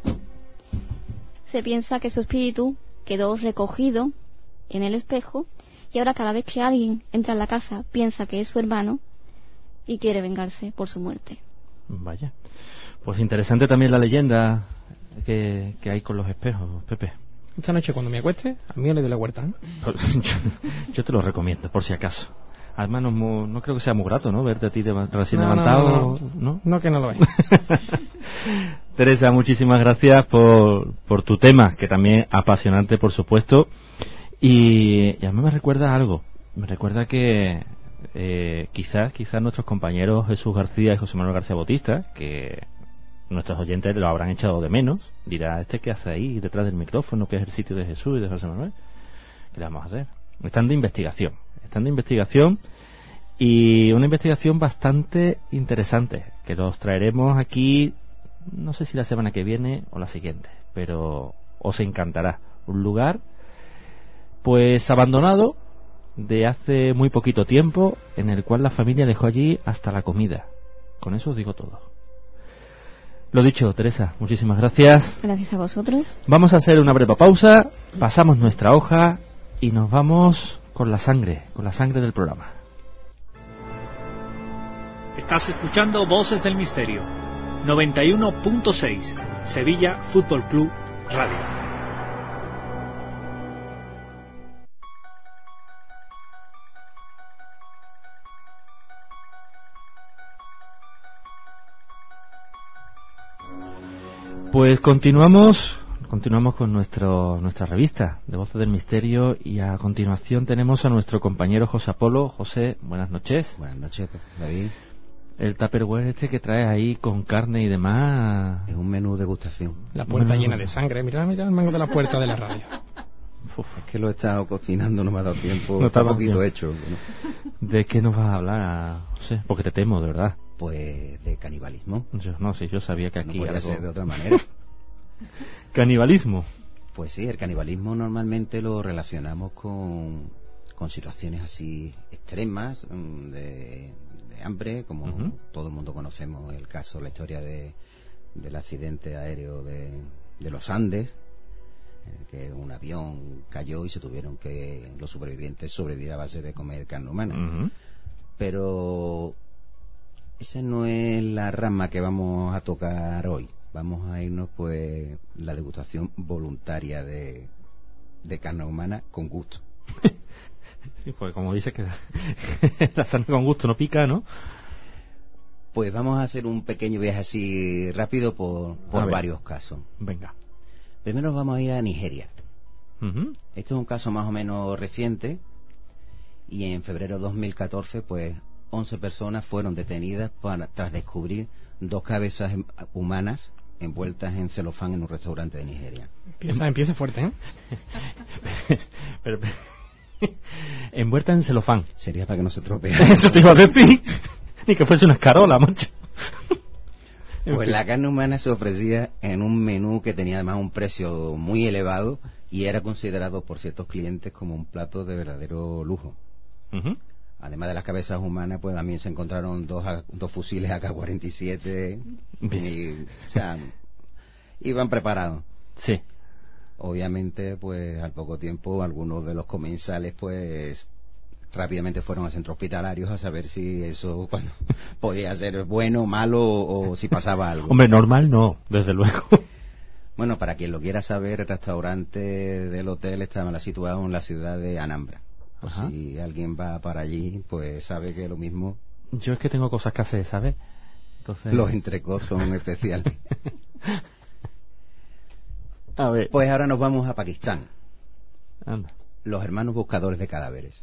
S4: Se piensa que su espíritu quedó recogido en el espejo y ahora cada vez que alguien entra en la casa piensa que es su hermano y quiere vengarse por su muerte.
S2: Vaya, pues interesante también la leyenda que hay con los espejos, Pepe.
S3: Esta noche cuando me acueste, a mí le doy la huerta, ¿eh?
S2: Yo te lo recomiendo, por si acaso. Además no creo que sea muy grato, ¿no? Verte a ti recién levantado, ¿no?
S3: No, que no lo es.
S2: Teresa, muchísimas gracias por tu tema, que también apasionante, por supuesto. Y a mí me recuerda algo. Me recuerda que quizás nuestros compañeros Jesús García y José Manuel García Bautista, que nuestros oyentes lo habrán echado de menos, dirá, ¿qué hace ahí detrás del micrófono, que es el sitio de Jesús y de José Manuel? ¿Qué le vamos a hacer? Están de investigación y una investigación bastante interesante que los traeremos aquí no sé si la semana que viene o la siguiente, pero os encantará. Un lugar pues abandonado de hace muy poquito tiempo, en el cual la familia dejó allí hasta la comida. Con eso os digo todo. Lo dicho, Teresa, muchísimas gracias.
S4: Gracias a vosotros.
S2: Vamos a hacer una breve pausa, pasamos nuestra hoja y nos vamos con la sangre del programa.
S8: Estás escuchando Voces del Misterio, 91.6, Sevilla Fútbol Club Radio.
S2: Pues continuamos con nuestra revista de Voces del Misterio, y a continuación tenemos a nuestro compañero José Apolo. José, buenas noches.
S5: Buenas noches, David.
S2: El Tupperware que traes ahí con carne y demás.
S5: Es un menú de degustación.
S3: La puerta llena de sangre. Mira el mango de la puerta de la radio.
S5: Es que lo he estado cocinando, no me ha dado tiempo.
S2: No
S5: está poquito hecho.
S2: ¿De qué nos vas a hablar, José? Porque te temo, de verdad.
S5: Pues de canibalismo.
S2: Yo sabía que aquí
S5: no podía
S2: algo...
S5: ser de otra manera.
S2: ¿Canibalismo?
S5: Pues sí, el canibalismo normalmente lo relacionamos con situaciones así extremas de hambre, como todo el mundo conocemos el caso, la historia del accidente aéreo de los Andes, en el que un avión cayó y se tuvieron que los supervivientes sobrevivir a base de comer carne humana. Pero esa no es la rama que vamos a tocar hoy. Vamos a irnos pues la degustación voluntaria de carne humana con gusto.
S2: Sí, pues como dice que la carne con gusto no pica, ¿no?
S5: Pues vamos a hacer un pequeño viaje así rápido por varios casos.
S2: Venga.
S5: Primero vamos a ir a Nigeria. Este es un caso más o menos reciente, y en febrero de 2014 pues 11 personas fueron detenidas tras descubrir 2 cabezas humanas envueltas en celofán en un restaurante de Nigeria.
S3: Empieza fuerte, ¿eh?
S2: pero, envuelta en celofán.
S5: Sería para que no se estropee.
S2: Eso te iba a decir. Ni que fuese una escarola, macho.
S5: Pues la carne humana se ofrecía en un menú que tenía además un precio muy elevado y era considerado por ciertos clientes como un plato de verdadero lujo. Además de las cabezas humanas, pues también se encontraron dos fusiles AK-47 o sea, iban preparados.
S2: Sí.
S5: Obviamente, pues al poco tiempo algunos de los comensales pues rápidamente fueron a centros hospitalarios a saber si eso podía ser bueno, malo o si pasaba algo.
S2: Hombre, normal no, desde luego.
S5: Bueno, para quien lo quiera saber, el restaurante del hotel estaba situado en la ciudad de Anambra. Si alguien va para allí, pues sabe que lo mismo.
S2: Yo es que tengo cosas que hacer, ¿sabes? Entonces...
S5: Los entrecôts son especiales.
S2: A ver.
S5: Pues ahora nos vamos a Pakistán.
S2: Anda.
S5: Los hermanos buscadores de cadáveres.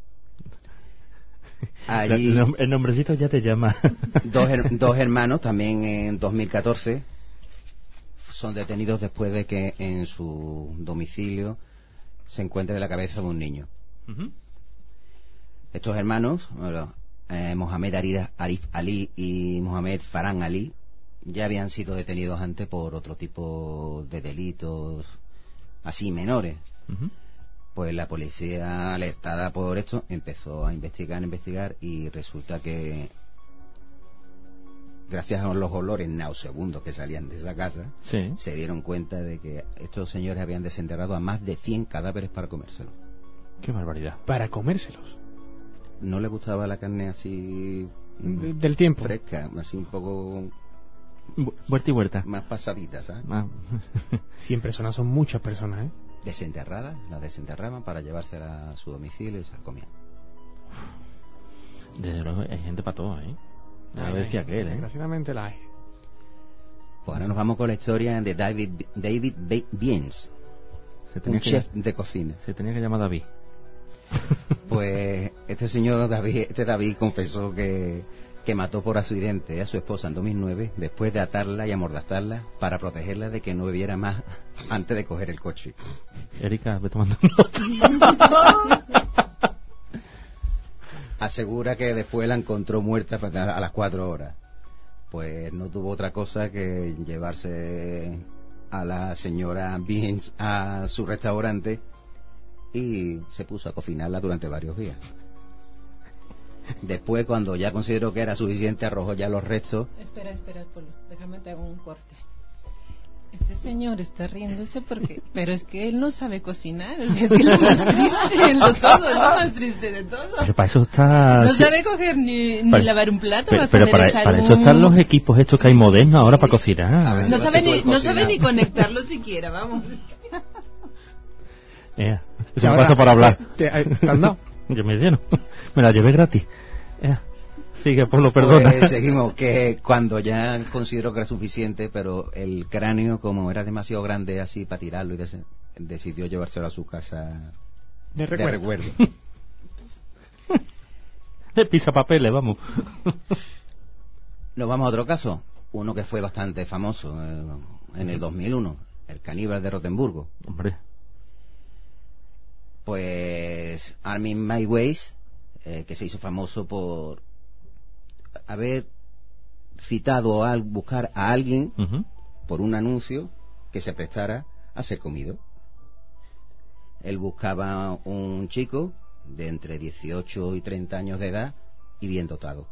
S5: Allí
S2: el nombrecito ya te llama.
S5: dos hermanos, también en 2014, son detenidos después de que en su domicilio se encuentre la cabeza de un niño. Estos hermanos, Mohamed Arif Ali y Mohamed Farhan Ali, ya habían sido detenidos antes por otro tipo de delitos así menores. Pues la policía, alertada por esto, empezó a investigar y resulta que gracias a los olores nauseabundos que salían de esa casa, se dieron cuenta de que estos señores habían desenterrado a más de 100 cadáveres para comérselos.
S2: ¡Qué barbaridad!
S3: Para comérselos.
S5: ¿No le gustaba la carne así
S3: del tiempo?
S5: Fresca, así un poco...
S2: Vuelta y vuelta.
S5: Más pasadita, ¿sabes?
S3: 100 personas son muchas personas, ¿eh?
S5: Desenterradas, las desenterraban para llevársela a su domicilio y se la comían.
S2: Desde luego hay gente para todo, ¿eh? Ya lo decía aquel, ¿eh?
S3: Desgraciadamente la hay.
S5: Pues ahora nos vamos con la historia de David Beans, un chef de cocina.
S2: Se tenía que llamar David.
S5: Pues este señor David confesó que mató por accidente a su esposa en 2009 después de atarla y amordazarla para protegerla de que no bebiera más antes de coger el coche.
S2: Erika, ve tomando nota.
S5: Asegura que después la encontró muerta a las 4 horas. pues no tuvo otra cosa que llevarse a la señora Beans a su restaurante y se puso a cocinarla durante varios días. Después, cuando ya consideró que era suficiente, arrojó ya los restos.
S7: Espera, Polo, déjame te hago un corte. Este señor está riéndose porque... Pero es que él no sabe cocinar, o sea, es que lo más triste de todo, es lo más triste de todo.
S2: Pero para eso está...
S7: No sabe coger ni lavar un plato.
S2: Pero para eso están los equipos estos que hay modernos ahora para cocinar.
S7: No sabe ni conectarlo siquiera, vamos.
S2: Es un paso para hablar.
S3: ¿Te has dado?
S2: Yo me lleno. Me la llevé gratis. Sigue, Polo, perdona.
S5: Pues seguimos, que cuando ya consideró que era suficiente, pero el cráneo, como era demasiado grande así para tirarlo, y decidió llevárselo a su casa de recuerdo.
S2: De pisapapeles, vamos.
S5: Nos vamos a otro caso, uno que fue bastante famoso en el 2001, el caníbal de Rotemburgo.
S2: Hombre.
S5: Pues Armin Mayweis, que se hizo famoso por haber citado a buscar a alguien por un anuncio que se prestara a ser comido. Él buscaba un chico de entre 18 y 30 años de edad y bien dotado.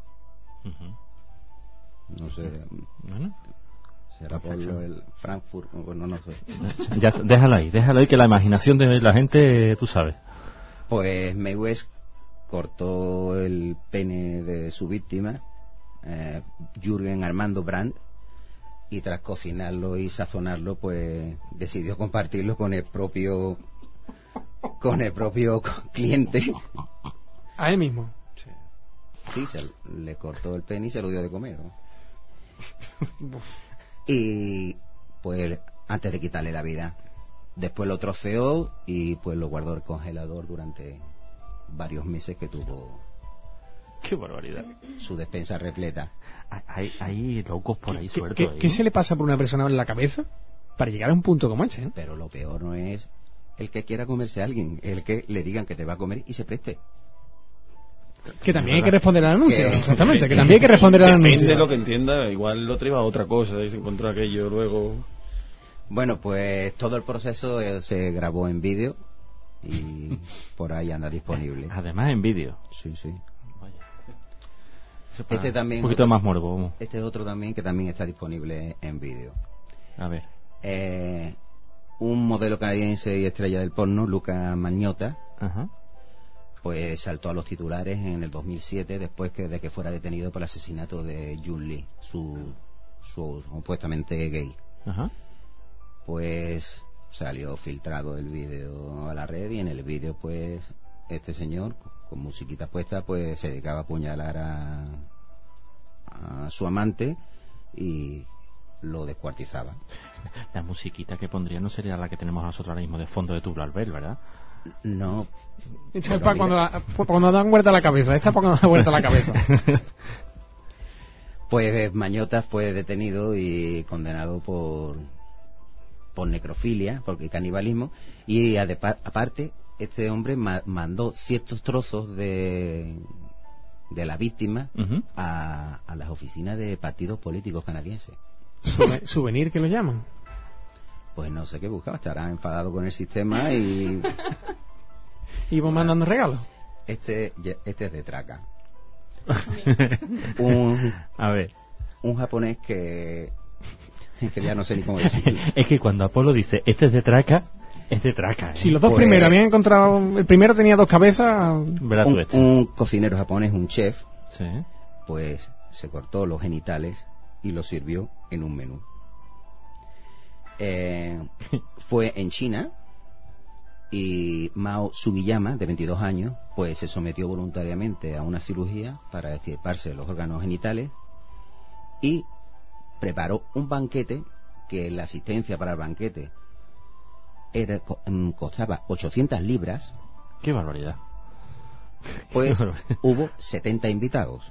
S5: No sé.
S2: Bueno,
S5: será por el Frankfurt, bueno, no sé.
S2: Ya, déjalo ahí, que la imaginación de la gente, tú sabes.
S5: Pues Mayweis cortó el pene de su víctima, Jürgen Armando Brandt, y tras cocinarlo y sazonarlo, pues decidió compartirlo con el propio cliente.
S3: ¿A él mismo?
S5: Sí, le cortó el pene y se lo dio de comer, ¿no? Y pues antes de quitarle la vida, después lo troceó y pues lo guardó en el congelador durante varios meses, que tuvo...
S2: ¡Qué barbaridad!
S5: Su despensa repleta.
S2: Hay locos por ahí sueltos.
S3: ¿Qué se le pasa por una persona en la cabeza para llegar a un punto como ese?
S5: Pero lo peor no es el que quiera comerse a alguien, el que le digan que te va a comer y se preste.
S3: Que también hay que responder al anuncio. Exactamente, que también hay que responder al anuncio.
S14: Depende de lo que entienda, igual el otro iba a otra cosa y se encontró aquello luego.
S5: Bueno, pues todo el proceso se grabó en vídeo y por ahí anda disponible.
S2: Además en vídeo.
S5: Sí, sí.
S2: Vaya.
S5: Este también,
S2: un poquito más morbo.
S5: Este es otro también que también está disponible en vídeo.
S2: A ver.
S5: Un modelo canadiense y estrella del porno, Luca Magnotta, pues saltó a los titulares en el 2007 después de que fuera detenido por el asesinato de Jun Lee, su supuestamente gay. Pues salió filtrado el vídeo a la red, y en el vídeo pues este señor con musiquita puesta pues se dedicaba a apuñalar a su amante y lo descuartizaba.
S2: La musiquita que pondría no sería la que tenemos nosotros ahora mismo de fondo de Tubular Bell, ¿verdad?
S5: No.
S3: Esta es para cuando dan vuelta a la cabeza. Esta es para cuando dan vuelta a la cabeza.
S5: Pues Magnotta fue detenido y condenado por necrofilia, porque canibalismo, y aparte este hombre mandó ciertos trozos de la víctima a las oficinas de partidos políticos canadienses.
S3: ¿Souvenir que lo llaman?
S5: Pues no sé qué buscaba, estará enfadado con el sistema y...
S3: ¿Iba mandando regalos?
S5: Este es de traca.
S2: A ver.
S5: Un japonés que ya no sé ni cómo decirlo.
S2: Es que cuando Apolo dice, este es de traca, es de traca.
S3: Si los dos primeros habían encontrado... El primero tenía dos cabezas...
S5: Un cocinero japonés, un chef,
S2: sí,
S5: pues se cortó los genitales y los sirvió en un menú. Fue en China y Mao Sugiyama, de 22 años, pues se sometió voluntariamente a una cirugía para extirparse los órganos genitales y preparó un banquete que la asistencia para el banquete costaba 800 libras.
S2: ¡Qué barbaridad!
S5: Pues hubo 70 invitados.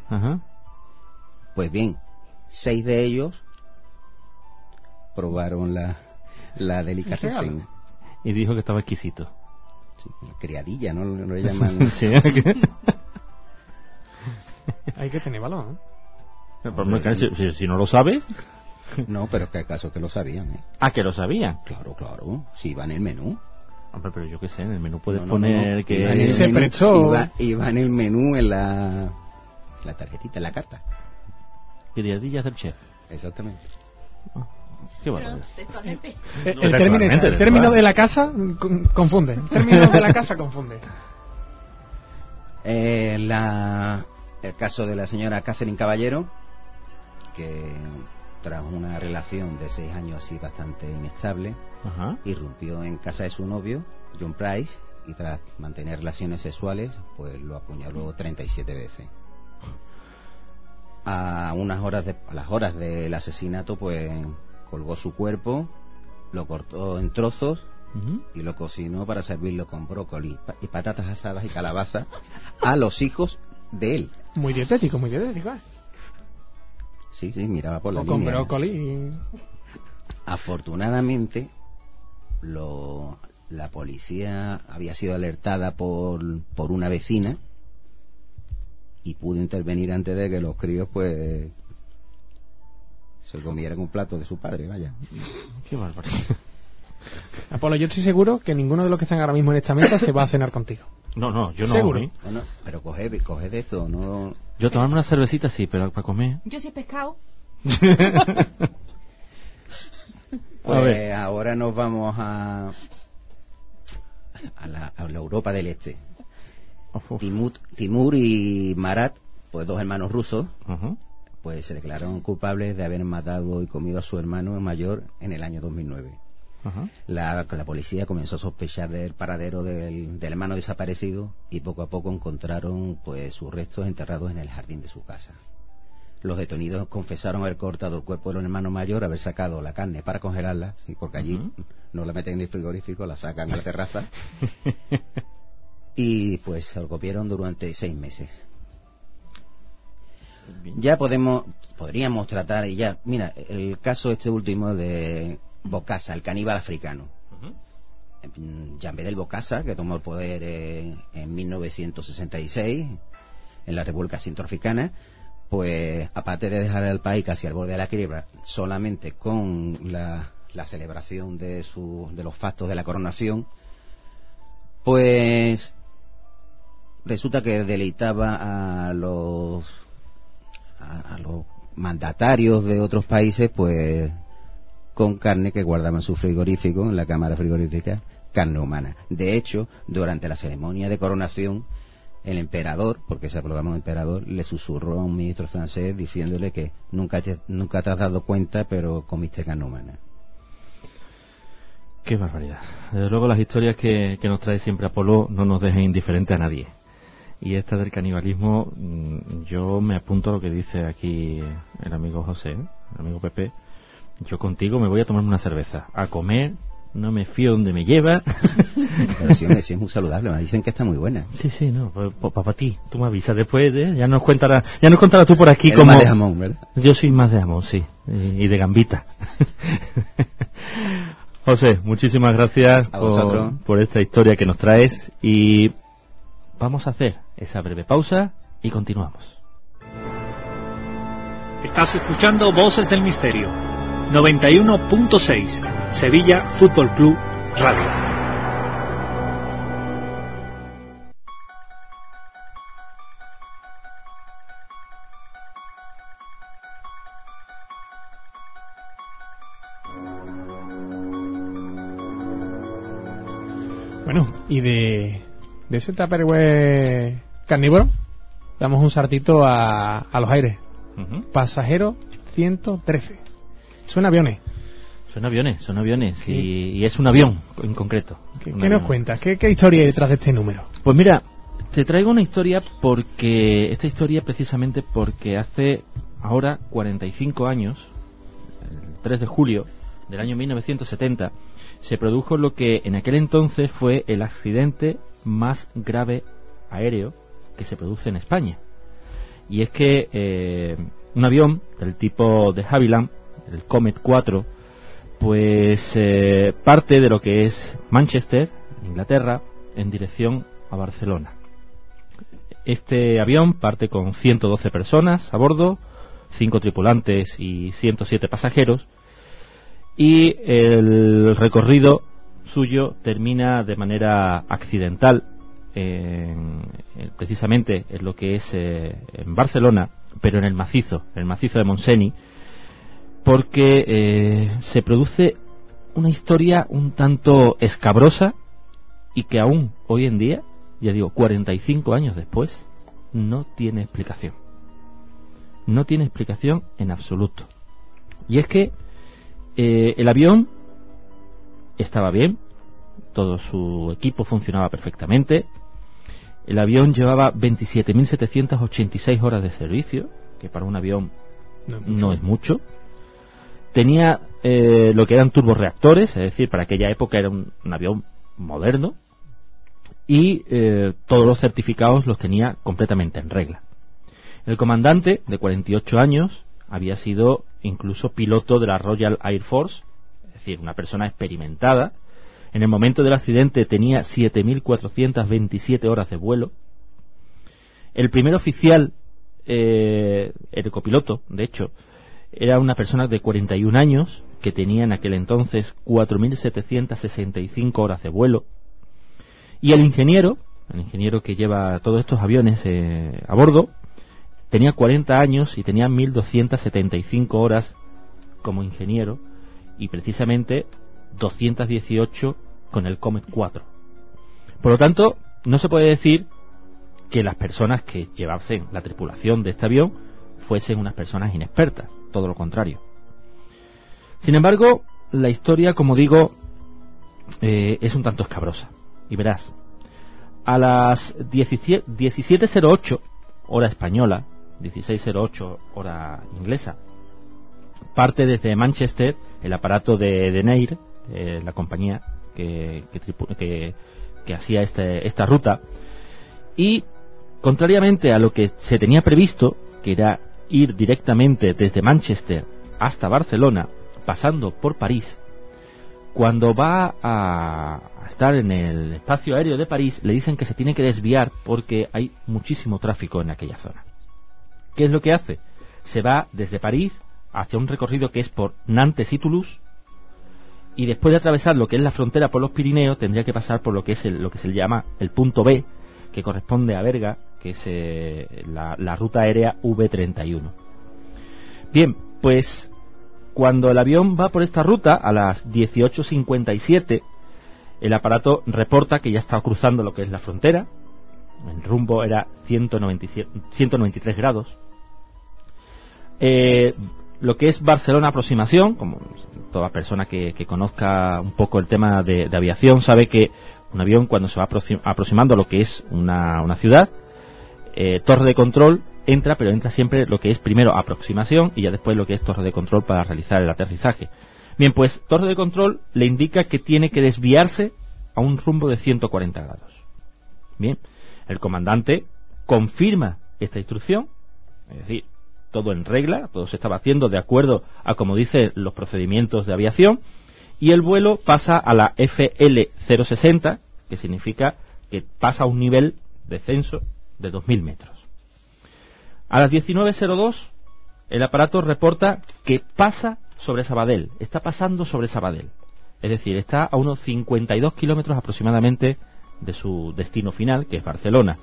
S5: Pues bien, 6 de ellos probaron la delicatessen
S2: y dijo que estaba exquisito.
S5: Sí, criadilla, ¿no? Lo llaman.
S2: Sí,
S3: hay que tener valor, ¿no?
S2: Si no lo sabe.
S5: No, pero es que acaso que lo sabían, ¿eh?
S2: Ah, que lo sabían.
S5: Claro, si iba en el menú.
S2: Hombre, pero yo qué sé, en el menú puedes poner que
S3: se prestó.
S5: Iba en el menú, en la tarjetita, en la carta.
S2: Criadillas del chef.
S5: Exactamente.
S2: Qué barbaridad.
S3: El término de la casa confunde. El término de la casa confunde.
S5: El caso de la señora Catherine Caballero, que tras una relación de 6 años así bastante inestable, irrumpió en casa de su novio, John Price, y tras mantener relaciones sexuales, pues lo apuñaló 37 veces. A las horas del asesinato, pues colgó su cuerpo, lo cortó en trozos y lo cocinó para servirlo con brócoli y patatas asadas y calabaza a los hijos de él.
S3: Muy dietético, ¿eh?
S5: Sí, miraba por la
S3: línea. Con brócoli.
S5: Afortunadamente, la policía había sido alertada por una vecina y pudo intervenir antes de que los críos, pues, se comieran un plato de su padre, vaya.
S2: Qué barbaridad.
S3: Apolo, yo estoy seguro que ninguno de los que están ahora mismo en esta mesa se va a cenar contigo.
S2: No, yo no.
S3: Seguro.
S5: No, pero coge de esto, no.
S2: Yo tomarme una cervecita sí, pero para comer.
S7: Yo sí he pescado.
S5: Pues ahora nos vamos a la Europa del Este. Timur y Marat, pues 2 hermanos rusos, pues se declararon culpables de haber matado y comido a su hermano mayor en el año 2009. La policía comenzó a sospechar del paradero del hermano desaparecido y poco a poco encontraron, pues, sus restos enterrados en el jardín de su casa. Los detenidos confesaron haber cortado el cuerpo del hermano mayor, haber sacado la carne para congelarla, ¿sí? Porque allí no la meten en el frigorífico, la sacan a la terraza y pues se lo comieron durante 6 meses. Ya podríamos tratar, y ya, mira, el caso este último de Bokassa, el caníbal africano. Jean Bedel Bokassa, que tomó el poder en 1966 en la República Centroafricana, pues aparte de dejar el país casi al borde de la quiebra, solamente con la celebración de los factos de la coronación, pues resulta que deleitaba a los mandatarios de otros países, pues con carne que guardaban en su frigorífico, en la cámara frigorífica, carne humana. De hecho, durante la ceremonia de coronación, el emperador, porque se proclamó emperador, le susurró a un ministro francés diciéndole que nunca te has dado cuenta, pero comiste carne humana.
S2: Qué barbaridad. Desde luego las historias que nos trae siempre Apolo no nos dejan indiferente a nadie. Y esta del canibalismo, yo me apunto a lo que dice aquí el amigo José, el amigo Pepe. Yo contigo me voy a tomar una cerveza, a comer, no me fío donde me lleva.
S5: Pero sí, hombre, sí es muy saludable, me dicen que está muy buena.
S2: Sí, no, para ti, tú me avisas después, ya nos contarás tú por aquí.
S5: Eres
S2: como
S5: más de jamón, ¿verdad?
S2: Yo soy más de jamón, sí, y de gambita. José, muchísimas gracias por esta historia que nos traes, y vamos a hacer esa breve pausa y continuamos.
S8: Estás escuchando Voces del Misterio, 91.6, Sevilla Fútbol Club Radio.
S3: Bueno, y de ese Tupperware carnívoro damos un saltito a los aires. Pasajero 113. Suena aviones.
S2: Son aviones y es un avión en concreto.
S3: ¿Qué nos cuentas? ¿Qué historia hay detrás de este número?
S2: Pues mira, te traigo una historia precisamente porque hace ahora 45 años, el 3 de julio del año 1970, se produjo lo que en aquel entonces fue el accidente más grave aéreo que se produce en España. Y es que un avión del tipo de Havilland, el Comet 4, pues parte de lo que es Manchester, Inglaterra, en dirección a Barcelona. Este avión parte con 112 personas a bordo, 5 tripulantes y 107 pasajeros, y el recorrido suyo termina de manera accidental precisamente en lo que es en Barcelona, pero en el macizo de Montseny, porque se produce una historia un tanto escabrosa y que aún hoy en día, ya digo, 45 años después, no tiene explicación. No tiene explicación en absoluto. Y es que el avión estaba bien, todo su equipo funcionaba perfectamente. El avión llevaba 27.786 horas de servicio, que para un avión no es mucho. Tenía lo que eran turborreactores, es decir, para aquella época era un avión moderno, y todos los certificados los tenía completamente en regla. El comandante, de 48 años, había sido incluso piloto de la Royal Air Force, es decir, una persona experimentada. En el momento del accidente tenía 7.427 horas de vuelo. El primer oficial, el copiloto, de hecho, era una persona de 41 años que tenía en aquel entonces 4.765 horas de vuelo. Y el ingeniero que lleva todos estos aviones a bordo, tenía 40 años y tenía 1.275 horas como ingeniero, y precisamente 218 con el Comet 4. Por lo tanto, no se puede decir que las personas que llevasen la tripulación de este avión fuesen unas personas inexpertas, todo lo contrario. Sin embargo, la historia, como digo, es un tanto escabrosa. Y verás, a las 17:08 hora española, 16:08 hora inglesa, parte desde Manchester el aparato de Nair, la compañía que hacía esta ruta, y contrariamente a lo que se tenía previsto, que era ir directamente desde Manchester hasta Barcelona, pasando por París, cuando va a estar en el espacio aéreo de París, le dicen que se tiene que desviar porque hay muchísimo tráfico en aquella zona. ¿Qué es lo que hace? Se va desde París hacia un recorrido que es por Nantes y Toulouse, y después de atravesar lo que es la frontera por los Pirineos, tendría que pasar por lo que se llama el punto B, que corresponde a Berga, que es la ruta aérea V31. Bien, pues cuando el avión va por esta ruta, a las 18:57, el aparato reporta que ya está cruzando lo que es la frontera. El rumbo era 193 grados. Lo que es Barcelona aproximación, como toda persona que conozca un poco el tema de aviación sabe que un avión, cuando se va aproximando a lo que es una ciudad, torre de control entra, pero entra siempre lo que es primero aproximación y ya después lo que es torre de control para realizar el aterrizaje. Bien, pues torre de control le indica que tiene que desviarse a un rumbo de 140 grados. Bien, el comandante confirma esta instrucción, es decir, todo en regla, todo se estaba haciendo de acuerdo a como dicen los procedimientos de aviación, y el vuelo pasa a la FL 060, que significa que pasa a un nivel de descenso de 2.000 metros. A las 19:02 el aparato reporta que pasa sobre Sabadell, está pasando sobre Sabadell, es decir, está a unos 52 kilómetros aproximadamente de su destino final, que es Barcelona.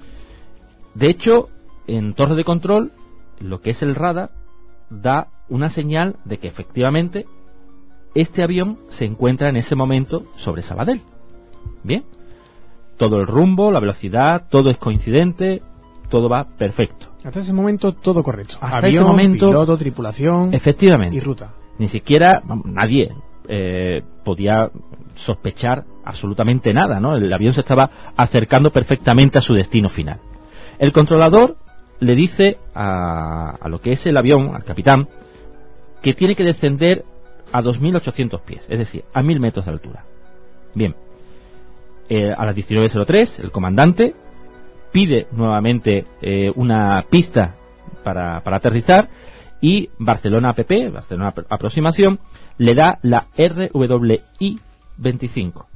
S2: De hecho, en torre de control, lo que es el radar da una señal de que efectivamente este avión se encuentra en ese momento sobre Sabadell. Bien, todo el rumbo, la velocidad, todo es coincidente, todo va perfecto.
S3: Hasta ese momento todo correcto.
S2: Hasta
S3: avión,
S2: ese momento,
S3: piloto, tripulación,
S2: efectivamente,
S3: y ruta.
S2: Ni siquiera nadie podía sospechar absolutamente nada, ¿no? El avión se estaba acercando perfectamente a su destino final. El controlador le dice a lo que es el avión, al capitán, que tiene que descender a 2.800 pies, es decir, a 1.000 metros de altura. Bien, a las 19:03 el comandante pide nuevamente una pista para aterrizar, y Barcelona APP, Barcelona Aproximación, le da la RWI 25.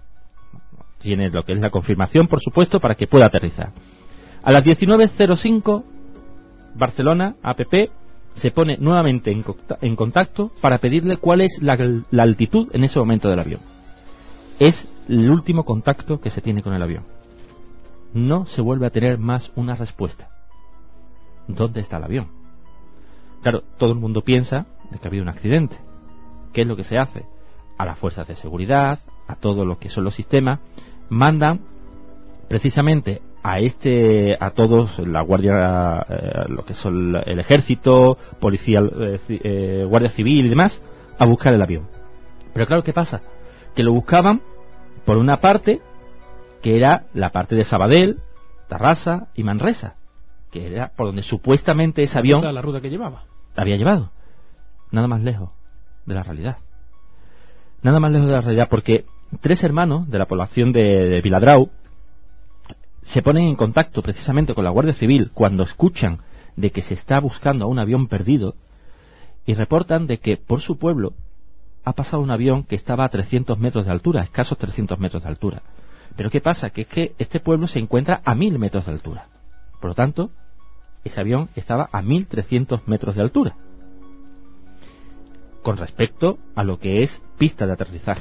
S2: Tiene lo que es la confirmación, por supuesto, para que pueda aterrizar. A las 19:05 Barcelona APP se pone nuevamente en contacto para pedirle cuál es la altitud en ese momento del avión. Es el último contacto que se tiene con el avión. No se vuelve a tener más una respuesta. ¿Dónde está el avión? Claro, todo el mundo piensa de que ha habido un accidente. ¿Qué es lo que se hace? A las fuerzas de seguridad, a todo lo que son los sistemas, mandan precisamente a todos, la guardia, lo que son el ejército, policía, guardia civil y demás, a buscar el avión. Pero claro, ¿qué pasa? Que lo buscaban por una parte que era la parte de Sabadell, Tarrasa y Manresa, que era por donde supuestamente ese avión
S3: la ruta que llevaba
S2: había llevado. Nada más lejos de la realidad. Nada más lejos de la realidad, porque 3 hermanos de la población de Viladrau se ponen en contacto precisamente con la Guardia Civil cuando escuchan de que se está buscando a un avión perdido y reportan de que por su pueblo ha pasado un avión que estaba a 300 metros de altura, escasos 300 metros de altura. Pero ¿qué pasa? Que es que este pueblo se encuentra a 1000 metros de altura. Por lo tanto, ese avión estaba a 1300 metros de altura con respecto a lo que es pista de aterrizaje.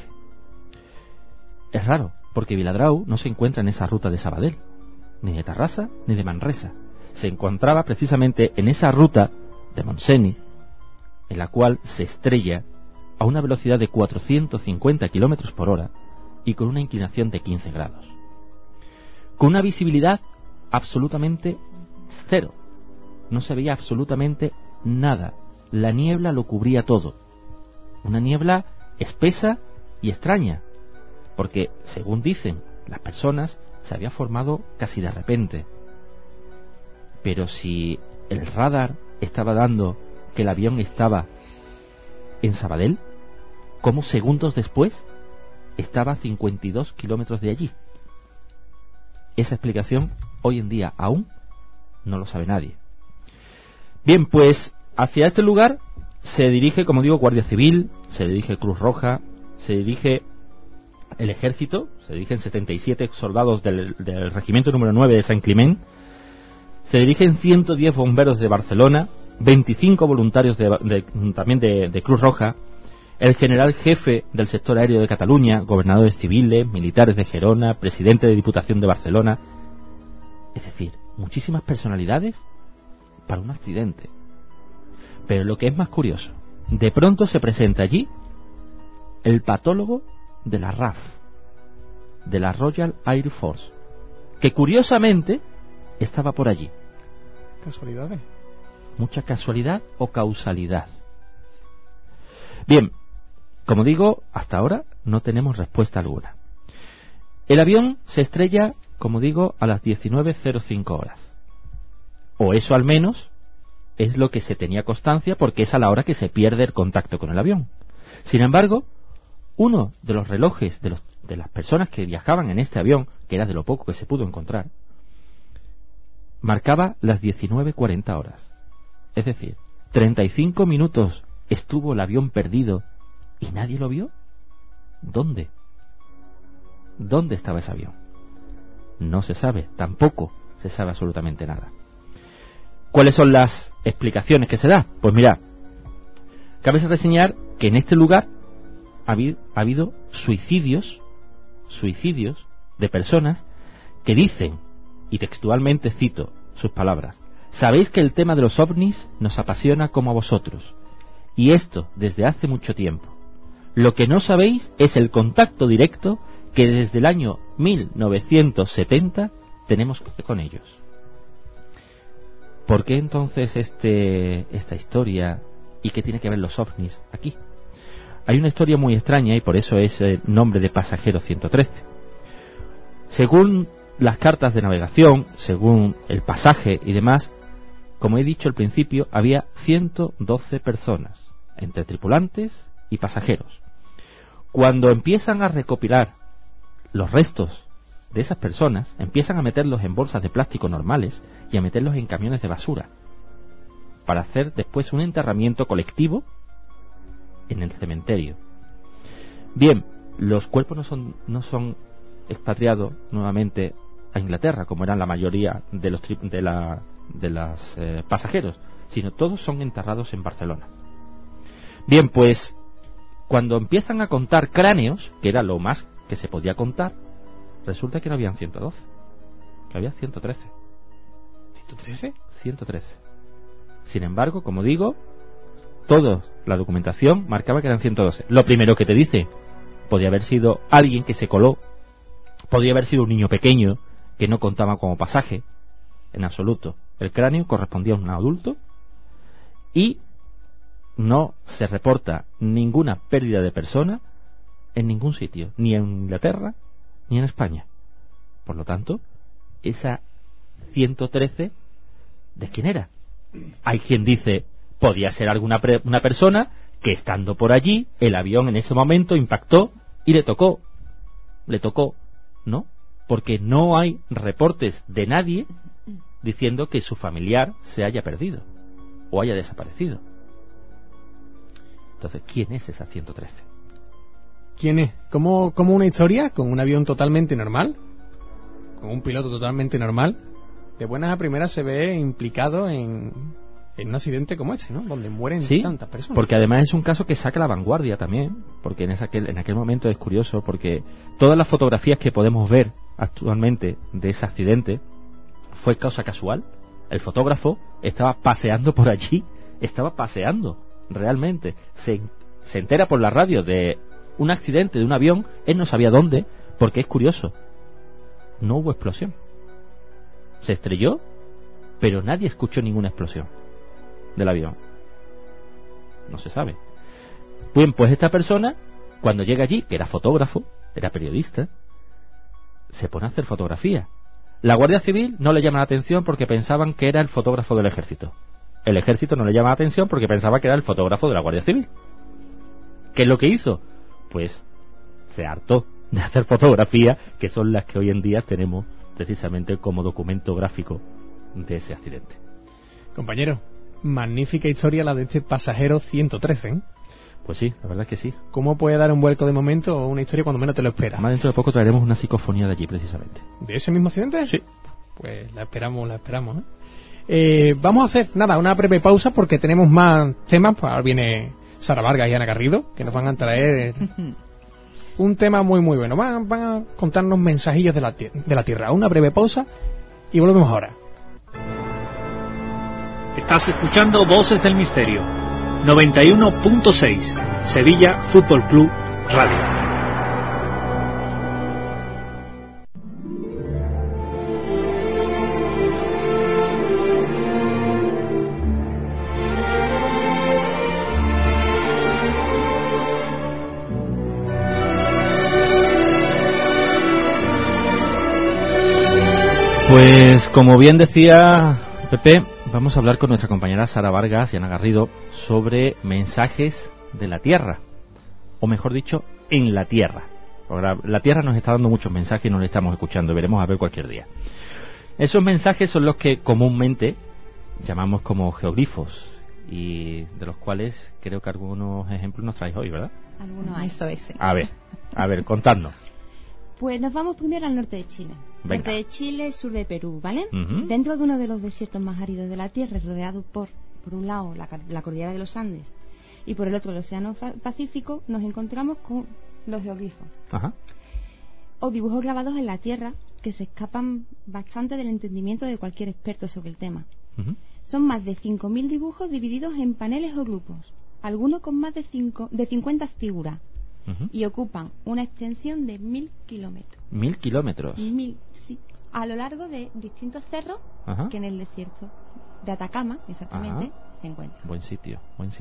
S2: Es raro, porque Viladrau no se encuentra en esa ruta de Sabadell, ni de Tarrasa, ni de Manresa. Se encontraba precisamente en esa ruta de Montseny, en la cual se estrella a una velocidad de 450 kilómetros por hora y con una inclinación de 15 grados. Con una visibilidad absolutamente cero. No se veía absolutamente nada. La niebla lo cubría todo. Una niebla espesa y extraña, porque, según dicen las personas, se había formado casi de repente. Pero si el radar estaba dando que el avión estaba en Sabadell, ¿cómo segundos después estaba a 52 kilómetros de allí? Esa explicación hoy en día aún no lo sabe nadie. Bien, pues hacia este lugar se dirige, como digo, Guardia Civil, se dirige Cruz Roja, se dirige el ejército, se dirigen 77 soldados del regimiento número 9 de San Climent, se dirigen 110 bomberos de Barcelona, 25 voluntarios también de Cruz Roja, el general jefe del sector aéreo de Cataluña, gobernadores civiles, militares de Gerona, presidente de Diputación de Barcelona. Es decir, muchísimas personalidades para un accidente. Pero lo que es más curioso, de pronto se presenta allí el patólogo de la RAF, de la Royal Air Force, que curiosamente estaba por allí.
S3: ¿Casualidades?
S2: Mucha casualidad o causalidad. Bien, como digo, hasta ahora no tenemos respuesta alguna. El avión se estrella, como digo, a las 19:05 horas. O eso al menos es lo que se tenía constancia, porque es a la hora que se pierde el contacto con el avión. Sin embargo, uno de los relojes de las personas que viajaban en este avión, que era de lo poco que se pudo encontrar, marcaba las 19:40 horas. Es decir, 35 minutos estuvo el avión perdido y nadie lo vio. ¿Dónde? ¿Dónde estaba ese avión? No se sabe, tampoco se sabe absolutamente nada. ¿Cuáles son las explicaciones que se da? Pues mira, cabe reseñar que en este lugar ha habido suicidios de personas que dicen, y textualmente cito sus palabras: sabéis que el tema de los ovnis nos apasiona como a vosotros, y esto desde hace mucho tiempo. Lo que no sabéis es el contacto directo que desde el año 1970 tenemos con ellos. ¿Por qué entonces esta historia y qué tiene que ver los ovnis aquí? Hay una historia muy extraña y por eso es el nombre de Pasajero 113. Según las cartas de navegación, según el pasaje y demás, como he dicho al principio, había 112 personas, entre tripulantes y pasajeros. Cuando empiezan a recopilar los restos de esas personas, empiezan a meterlos en bolsas de plástico normales y a meterlos en camiones de basura para hacer después un enterramiento colectivo en el cementerio. Bien, los cuerpos no son expatriados nuevamente a Inglaterra, como eran la mayoría de los pasajeros, sino todos son enterrados en Barcelona. Bien, pues cuando empiezan a contar cráneos, que era lo más que se podía contar, resulta que no habían 112, que había 113.
S3: ¿113?
S2: 113. Sin embargo, como digo, toda la documentación marcaba que eran 112. Lo primero que te dice, podía haber sido alguien que se coló, podía haber sido un niño pequeño que no contaba como pasaje, en absoluto. El cráneo correspondía a un adulto y no se reporta ninguna pérdida de persona en ningún sitio, ni en Inglaterra ni en España. Por lo tanto, esa 113, ¿de quién era? Hay quien dice, podía ser una persona que estando por allí, el avión en ese momento impactó y le tocó, ¿no? Porque no hay reportes de nadie diciendo que su familiar se haya perdido o haya desaparecido. Entonces, ¿quién es esa 113?
S3: ¿Quién es? ¿Cómo una historia con un avión totalmente normal, con un piloto totalmente normal, de buenas a primeras se ve implicado en un accidente como ese, ¿no? Donde mueren tantas personas.
S2: Porque además es un caso que saca la vanguardia también, porque en aquel momento es curioso, porque todas las fotografías que podemos ver actualmente de ese accidente fue causa casual. El fotógrafo estaba paseando por allí, realmente. Se entera por la radio de un accidente de un avión, él no sabía dónde, porque es curioso, no hubo explosión. Se estrelló, pero nadie escuchó ninguna explosión del avión. No se sabe. Bien, pues esta persona, cuando llega allí, que era fotógrafo, era periodista, se pone a hacer fotografía. La Guardia Civil no le llama la atención porque pensaban que era el fotógrafo del ejército. El ejército no le llama la atención porque pensaba que era el fotógrafo de la Guardia Civil. ¿Qué es lo que hizo? Pues se hartó de hacer fotografía, que son las que hoy en día tenemos precisamente como documento gráfico de ese accidente.
S3: Compañero, magnífica historia la de este pasajero 113, ¿eh?
S2: Pues sí, la verdad es que sí.
S3: ¿Cómo puede dar un vuelco de momento o una historia cuando menos te lo esperas?
S2: Más dentro de poco traeremos una psicofonía de allí, precisamente.
S3: ¿De ese mismo accidente?
S2: Sí.
S3: Pues la esperamos, ¿eh? Vamos a hacer, una breve pausa porque tenemos más temas. Pues ahora viene Sara Vargas y Ana Garrido, que nos van a traer un tema muy muy bueno. Van a contarnos mensajillos de la tierra. Una breve pausa y volvemos ahora.
S8: Estás escuchando Voces del Misterio, 91.6, Sevilla Fútbol Club Radio.
S2: Pues como bien decía Pepe, vamos a hablar con nuestra compañera Sara Vargas y Ana Garrido sobre mensajes de la Tierra, o mejor dicho, en la Tierra. Ahora, la Tierra nos está dando muchos mensajes y no le estamos escuchando, veremos a ver cualquier día. Esos mensajes son los que comúnmente llamamos como geoglifos, y de los cuales creo que algunos ejemplos nos traes hoy, ¿verdad?
S7: Algunos hay. Eso es, sí.
S2: A ver, contadnos.
S15: Pues nos vamos primero al norte de Chile.
S2: Venga.
S15: Norte de Chile, sur de Perú, ¿vale?
S2: Uh-huh.
S15: Dentro de uno de los desiertos más áridos de la Tierra, rodeado por un lado, la cordillera de los Andes y por el otro, el Océano Pacífico, nos encontramos con los geoglifos.
S2: Ajá.
S15: O dibujos grabados en la Tierra que se escapan bastante del entendimiento de cualquier experto sobre el tema.
S2: Uh-huh.
S15: Son más de 5.000 dibujos divididos en paneles o grupos, algunos con más de 50 figuras.
S2: Uh-huh.
S15: Y ocupan una extensión de 1.000 kilómetros.
S2: 1.000 kilómetros.
S15: 1.000, sí. A lo largo de distintos cerros.
S2: Ajá.
S15: Que en el desierto de Atacama, exactamente, se encuentran.
S2: Buen sitio.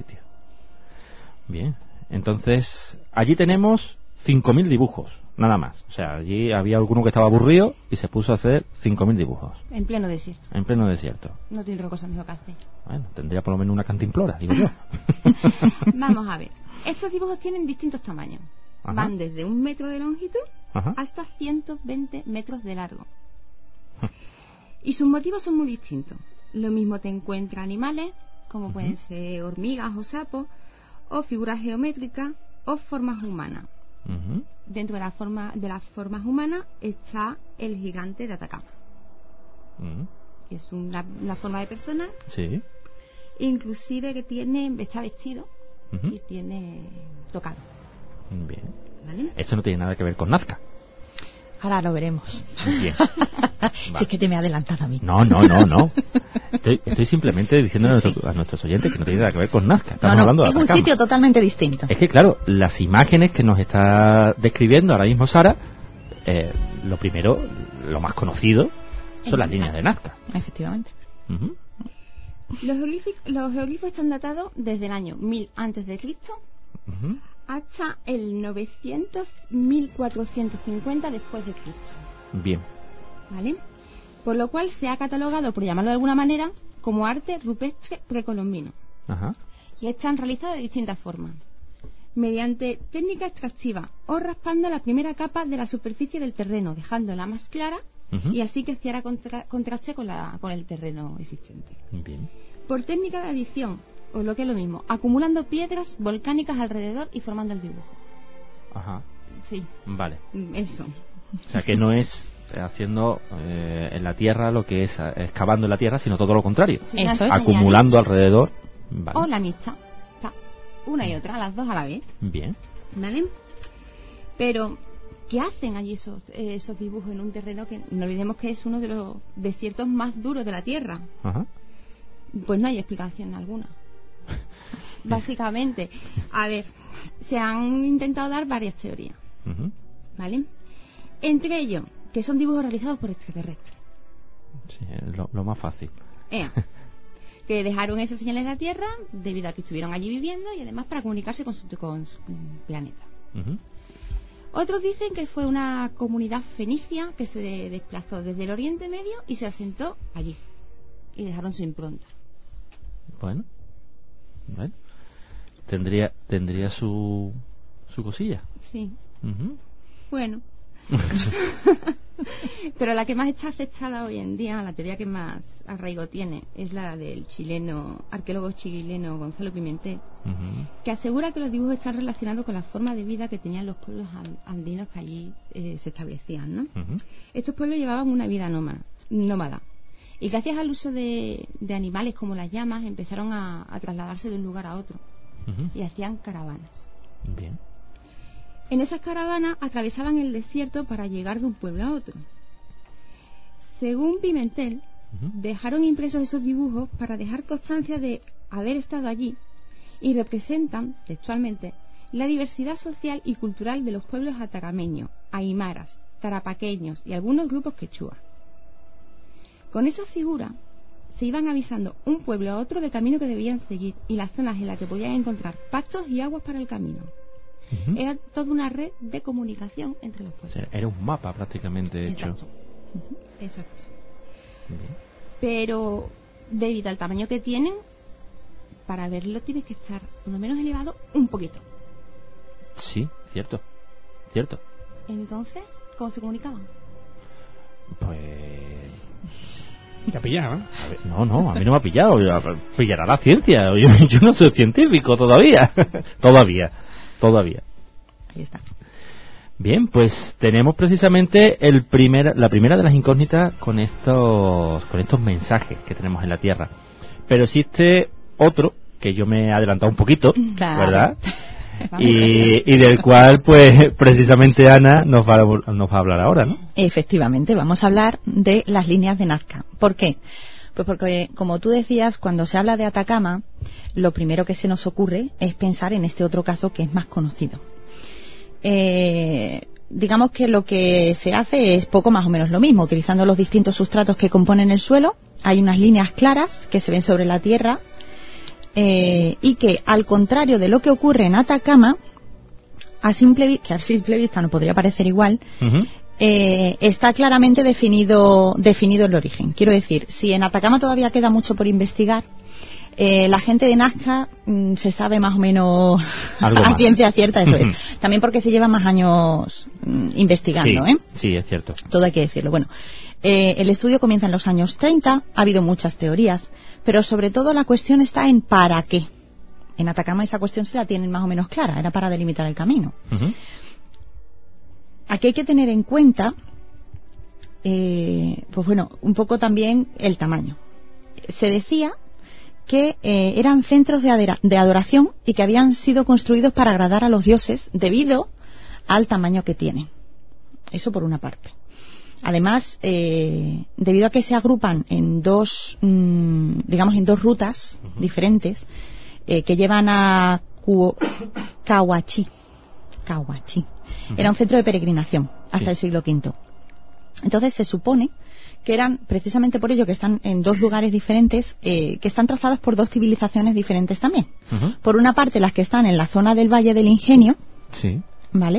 S2: Bien, entonces allí tenemos 5.000 dibujos, nada más. O sea, allí había alguno que estaba aburrido y se puso a hacer 5.000 dibujos.
S15: En pleno desierto.
S2: En pleno desierto.
S15: No tiene otra cosa mejor que hacer.
S2: Bueno, tendría por lo menos una cantimplora, digo yo.
S15: Vamos a ver. Estos dibujos tienen distintos tamaños.
S2: Ajá.
S15: Van desde 1 metro de longitud,
S2: ajá,
S15: hasta 120 metros de largo. Y sus motivos son muy distintos. Lo mismo te encuentras animales, como pueden ser hormigas o sapos, o figuras geométricas, o formas humanas. Dentro de las formas humanas está el gigante de Atacama, que es una forma de persona.
S2: Sí.
S15: inclusive que está vestido y tiene tocado.
S2: Bien.
S15: ¿Vale?
S2: Esto no tiene nada que ver con Nazca.
S16: Ahora lo veremos.
S2: Bien.
S16: Si es que te me ha adelantado a mí.
S2: No. Estoy simplemente diciendo a nuestros oyentes que no tiene nada que ver con Nazca. Estamos hablando de
S16: es un
S2: Atacama.
S16: sitio totalmente distinto.
S2: Es que, claro, las imágenes que nos está describiendo ahora mismo Sara, lo primero, lo más conocido, son las líneas de Nazca.
S16: Efectivamente.
S2: Uh-huh.
S15: Los geoglifos están datados desde el año 1000 antes de Cristo hasta el 1450 después de Cristo.
S2: Bien.
S15: ¿Vale? Por lo cual se ha catalogado, por llamarlo de alguna manera, como arte rupestre precolombino.
S2: Ajá.
S15: Y están realizados de distintas formas. Mediante técnica extractiva o raspando la primera capa de la superficie del terreno, dejándola más clara y así que hiciera contraste con el terreno existente.
S2: Bien.
S15: Por técnica de adición, o lo que es lo mismo, acumulando piedras volcánicas alrededor y formando el dibujo.
S2: Ajá.
S15: Sí.
S2: Vale.
S15: Eso.
S2: O sea, que no es haciendo en la tierra lo que es excavando en la tierra, sino todo lo contrario.
S15: Sí, eso es.
S2: Acumulando alrededor. Vale.
S15: O la mixta. Una y otra, las dos a la vez.
S2: Bien.
S15: ¿Vale? Pero, ¿qué hacen allí esos dibujos en un terreno que no olvidemos que es uno de los desiertos más duros de la Tierra?
S2: Ajá.
S15: Pues no hay explicación alguna. Básicamente, a ver, se han intentado dar varias teorías. ¿Vale? Entre ellos, que son dibujos realizados por extraterrestres.
S2: Sí, lo más fácil.
S15: Que dejaron esas señales de la Tierra debido a que estuvieron allí viviendo y además para comunicarse con su planeta. Otros dicen que fue una comunidad fenicia que se desplazó desde el Oriente Medio y se asentó allí y dejaron su impronta.
S2: Bueno, tendría su cosilla.
S15: Sí. Bueno. Pero la que más está aceptada hoy en día, la teoría que más arraigo tiene, es la del arqueólogo chileno Gonzalo Pimentel, que asegura que los dibujos están relacionados con la forma de vida que tenían los pueblos andinos que allí se establecían, ¿no? Estos pueblos llevaban una vida nómada y gracias al uso de animales como las llamas empezaron a trasladarse de un lugar a otro y hacían caravanas.
S2: Bien.
S15: En esas caravanas atravesaban el desierto para llegar de un pueblo a otro. Según Pimentel, dejaron impresos esos dibujos para dejar constancia de haber estado allí y representan, textualmente, la diversidad social y cultural de los pueblos atacameños, aymaras, tarapaqueños y algunos grupos quechua. Con esa figura se iban avisando un pueblo a otro del camino que debían seguir y las zonas en las que podían encontrar pastos y aguas para el camino. Era toda una red de comunicación entre los pueblos.
S2: O sea, era un mapa prácticamente hecho.
S15: Exacto.
S2: Bien.
S15: Pero debido al tamaño que tienen, para verlo tienes que estar por lo menos elevado un poquito.
S2: Sí, cierto.
S15: Entonces, ¿cómo se comunicaban?
S2: Pues...
S3: ¿Te ha pillado?
S2: A ver, no, a mí no me ha pillado. Pillará la ciencia. Yo no soy científico todavía. Todavía.
S16: Ahí está.
S2: Bien, pues tenemos precisamente la primera de las incógnitas con estos mensajes que tenemos en la Tierra. Pero existe otro que yo me he adelantado un poquito, claro, ¿verdad? Y del cual, pues, precisamente Ana nos va a hablar ahora, ¿no?
S16: Efectivamente, vamos a hablar de las líneas de Nazca. ¿Por qué? Pues porque, como tú decías, cuando se habla de Atacama, lo primero que se nos ocurre es pensar en este otro caso que es más conocido. Digamos que lo que se hace es poco más o menos lo mismo, utilizando los distintos sustratos que componen el suelo. Hay unas líneas claras que se ven sobre la tierra y que, al contrario de lo que ocurre en Atacama, a simple vista no podría parecer igual, está claramente definido el origen. Quiero decir, si en Atacama todavía queda mucho por investigar, la gente de Nazca se sabe más o menos a ciencia cierta, eso es. También porque se lleva más años investigando,
S2: sí, sí, es cierto.
S16: Todo hay que decirlo. Bueno, el estudio comienza en los años 30, ha habido muchas teorías, pero sobre todo la cuestión está en ¿para qué? En Atacama esa cuestión se la tienen más o menos clara, era para delimitar el camino. Aquí hay que tener en cuenta, pues bueno, un poco también el tamaño. Se decía que eran centros de adoración y que habían sido construidos para agradar a los dioses debido al tamaño que tienen. Eso por una parte. Además, debido a que se agrupan en dos, en dos rutas diferentes que llevan a Cahuachi. Era un centro de peregrinación hasta el siglo V. Entonces se supone que eran precisamente por ello que están en dos lugares diferentes, que están trazados por dos civilizaciones diferentes también. Por una parte, las que están en la zona del Valle del Ingenio, ¿vale?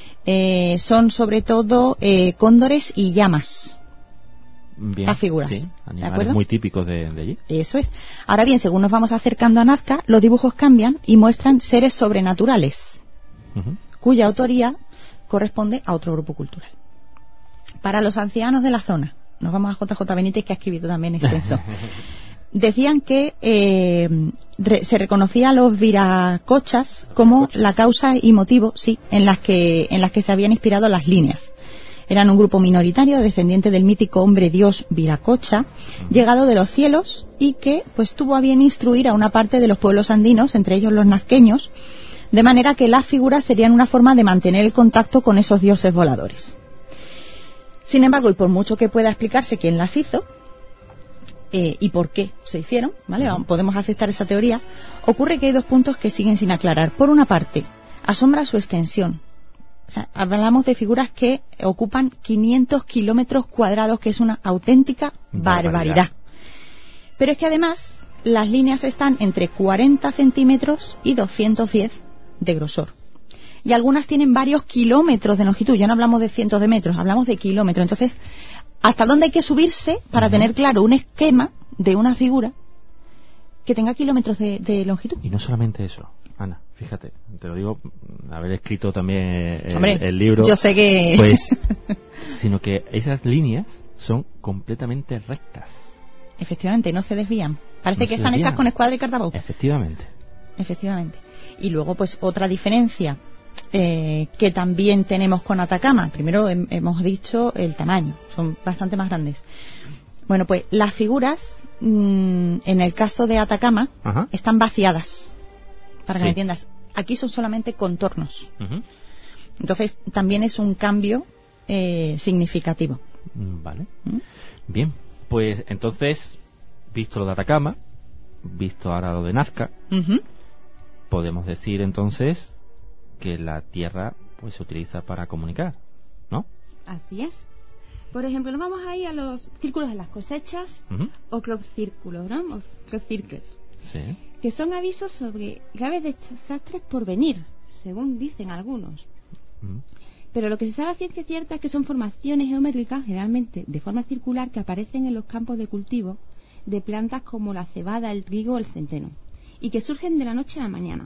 S16: Son sobre todo cóndores y llamas.
S2: Bien,
S16: las figuras.
S2: Sí, animales muy típicos de allí.
S16: Eso es. Ahora bien, según nos vamos acercando a Nazca, los dibujos cambian y muestran seres sobrenaturales, cuya autoría corresponde a otro grupo cultural. Para los ancianos de la zona, nos vamos a JJ Benítez, que ha escrito también extenso. Decían que se reconocía a los viracochas como la causa y motivo, en las que se habían inspirado las líneas. Eran un grupo minoritario descendiente del mítico hombre dios Viracocha, llegado de los cielos, y que pues tuvo a bien instruir a una parte de los pueblos andinos, entre ellos los nazqueños, de manera que las figuras serían una forma de mantener el contacto con esos dioses voladores. Sin embargo, y por mucho que pueda explicarse quién las hizo y por qué se hicieron, ¿vale? Podemos aceptar esa teoría. Ocurre que hay dos puntos que siguen sin aclarar. Por una parte, asombra su extensión. O sea, hablamos de figuras que ocupan 500 kilómetros cuadrados, que es una auténtica barbaridad. Pero es que además las líneas están entre 40 centímetros y 210 de grosor. Y algunas tienen varios kilómetros de longitud. Ya no hablamos de cientos de metros, hablamos de kilómetros. Entonces, ¿hasta dónde hay que subirse para tener claro un esquema de una figura que tenga kilómetros de longitud?
S2: Y no solamente eso, Ana, fíjate, te lo digo, haber escrito también
S16: Hombre,
S2: el libro.
S16: Yo sé que...
S2: Pues, sino que esas líneas son completamente rectas.
S16: Efectivamente, no se desvían. Parece que están hechas con escuadra y cartabón.
S2: Efectivamente.
S16: Y luego, pues, otra diferencia que también tenemos con Atacama. Primero hemos dicho el tamaño, son bastante más grandes. Bueno, pues las figuras en el caso de Atacama están vaciadas, para que me entiendas. Aquí son solamente contornos. Entonces también es un cambio significativo.
S2: Vale. Bien, pues entonces, visto lo de Atacama, visto ahora lo de Nazca, podemos decir entonces que la Tierra pues se utiliza para comunicar, ¿no?
S15: Así es. Por ejemplo, nos vamos ahí a los círculos de las cosechas o crop círculos, ¿no? O crop circles, que son avisos sobre graves desastres por venir, según dicen algunos. Pero lo que se sabe a ciencia cierta es que son formaciones geométricas, generalmente de forma circular, que aparecen en los campos de cultivo de plantas como la cebada, el trigo o el centeno, y que surgen de la noche a la mañana.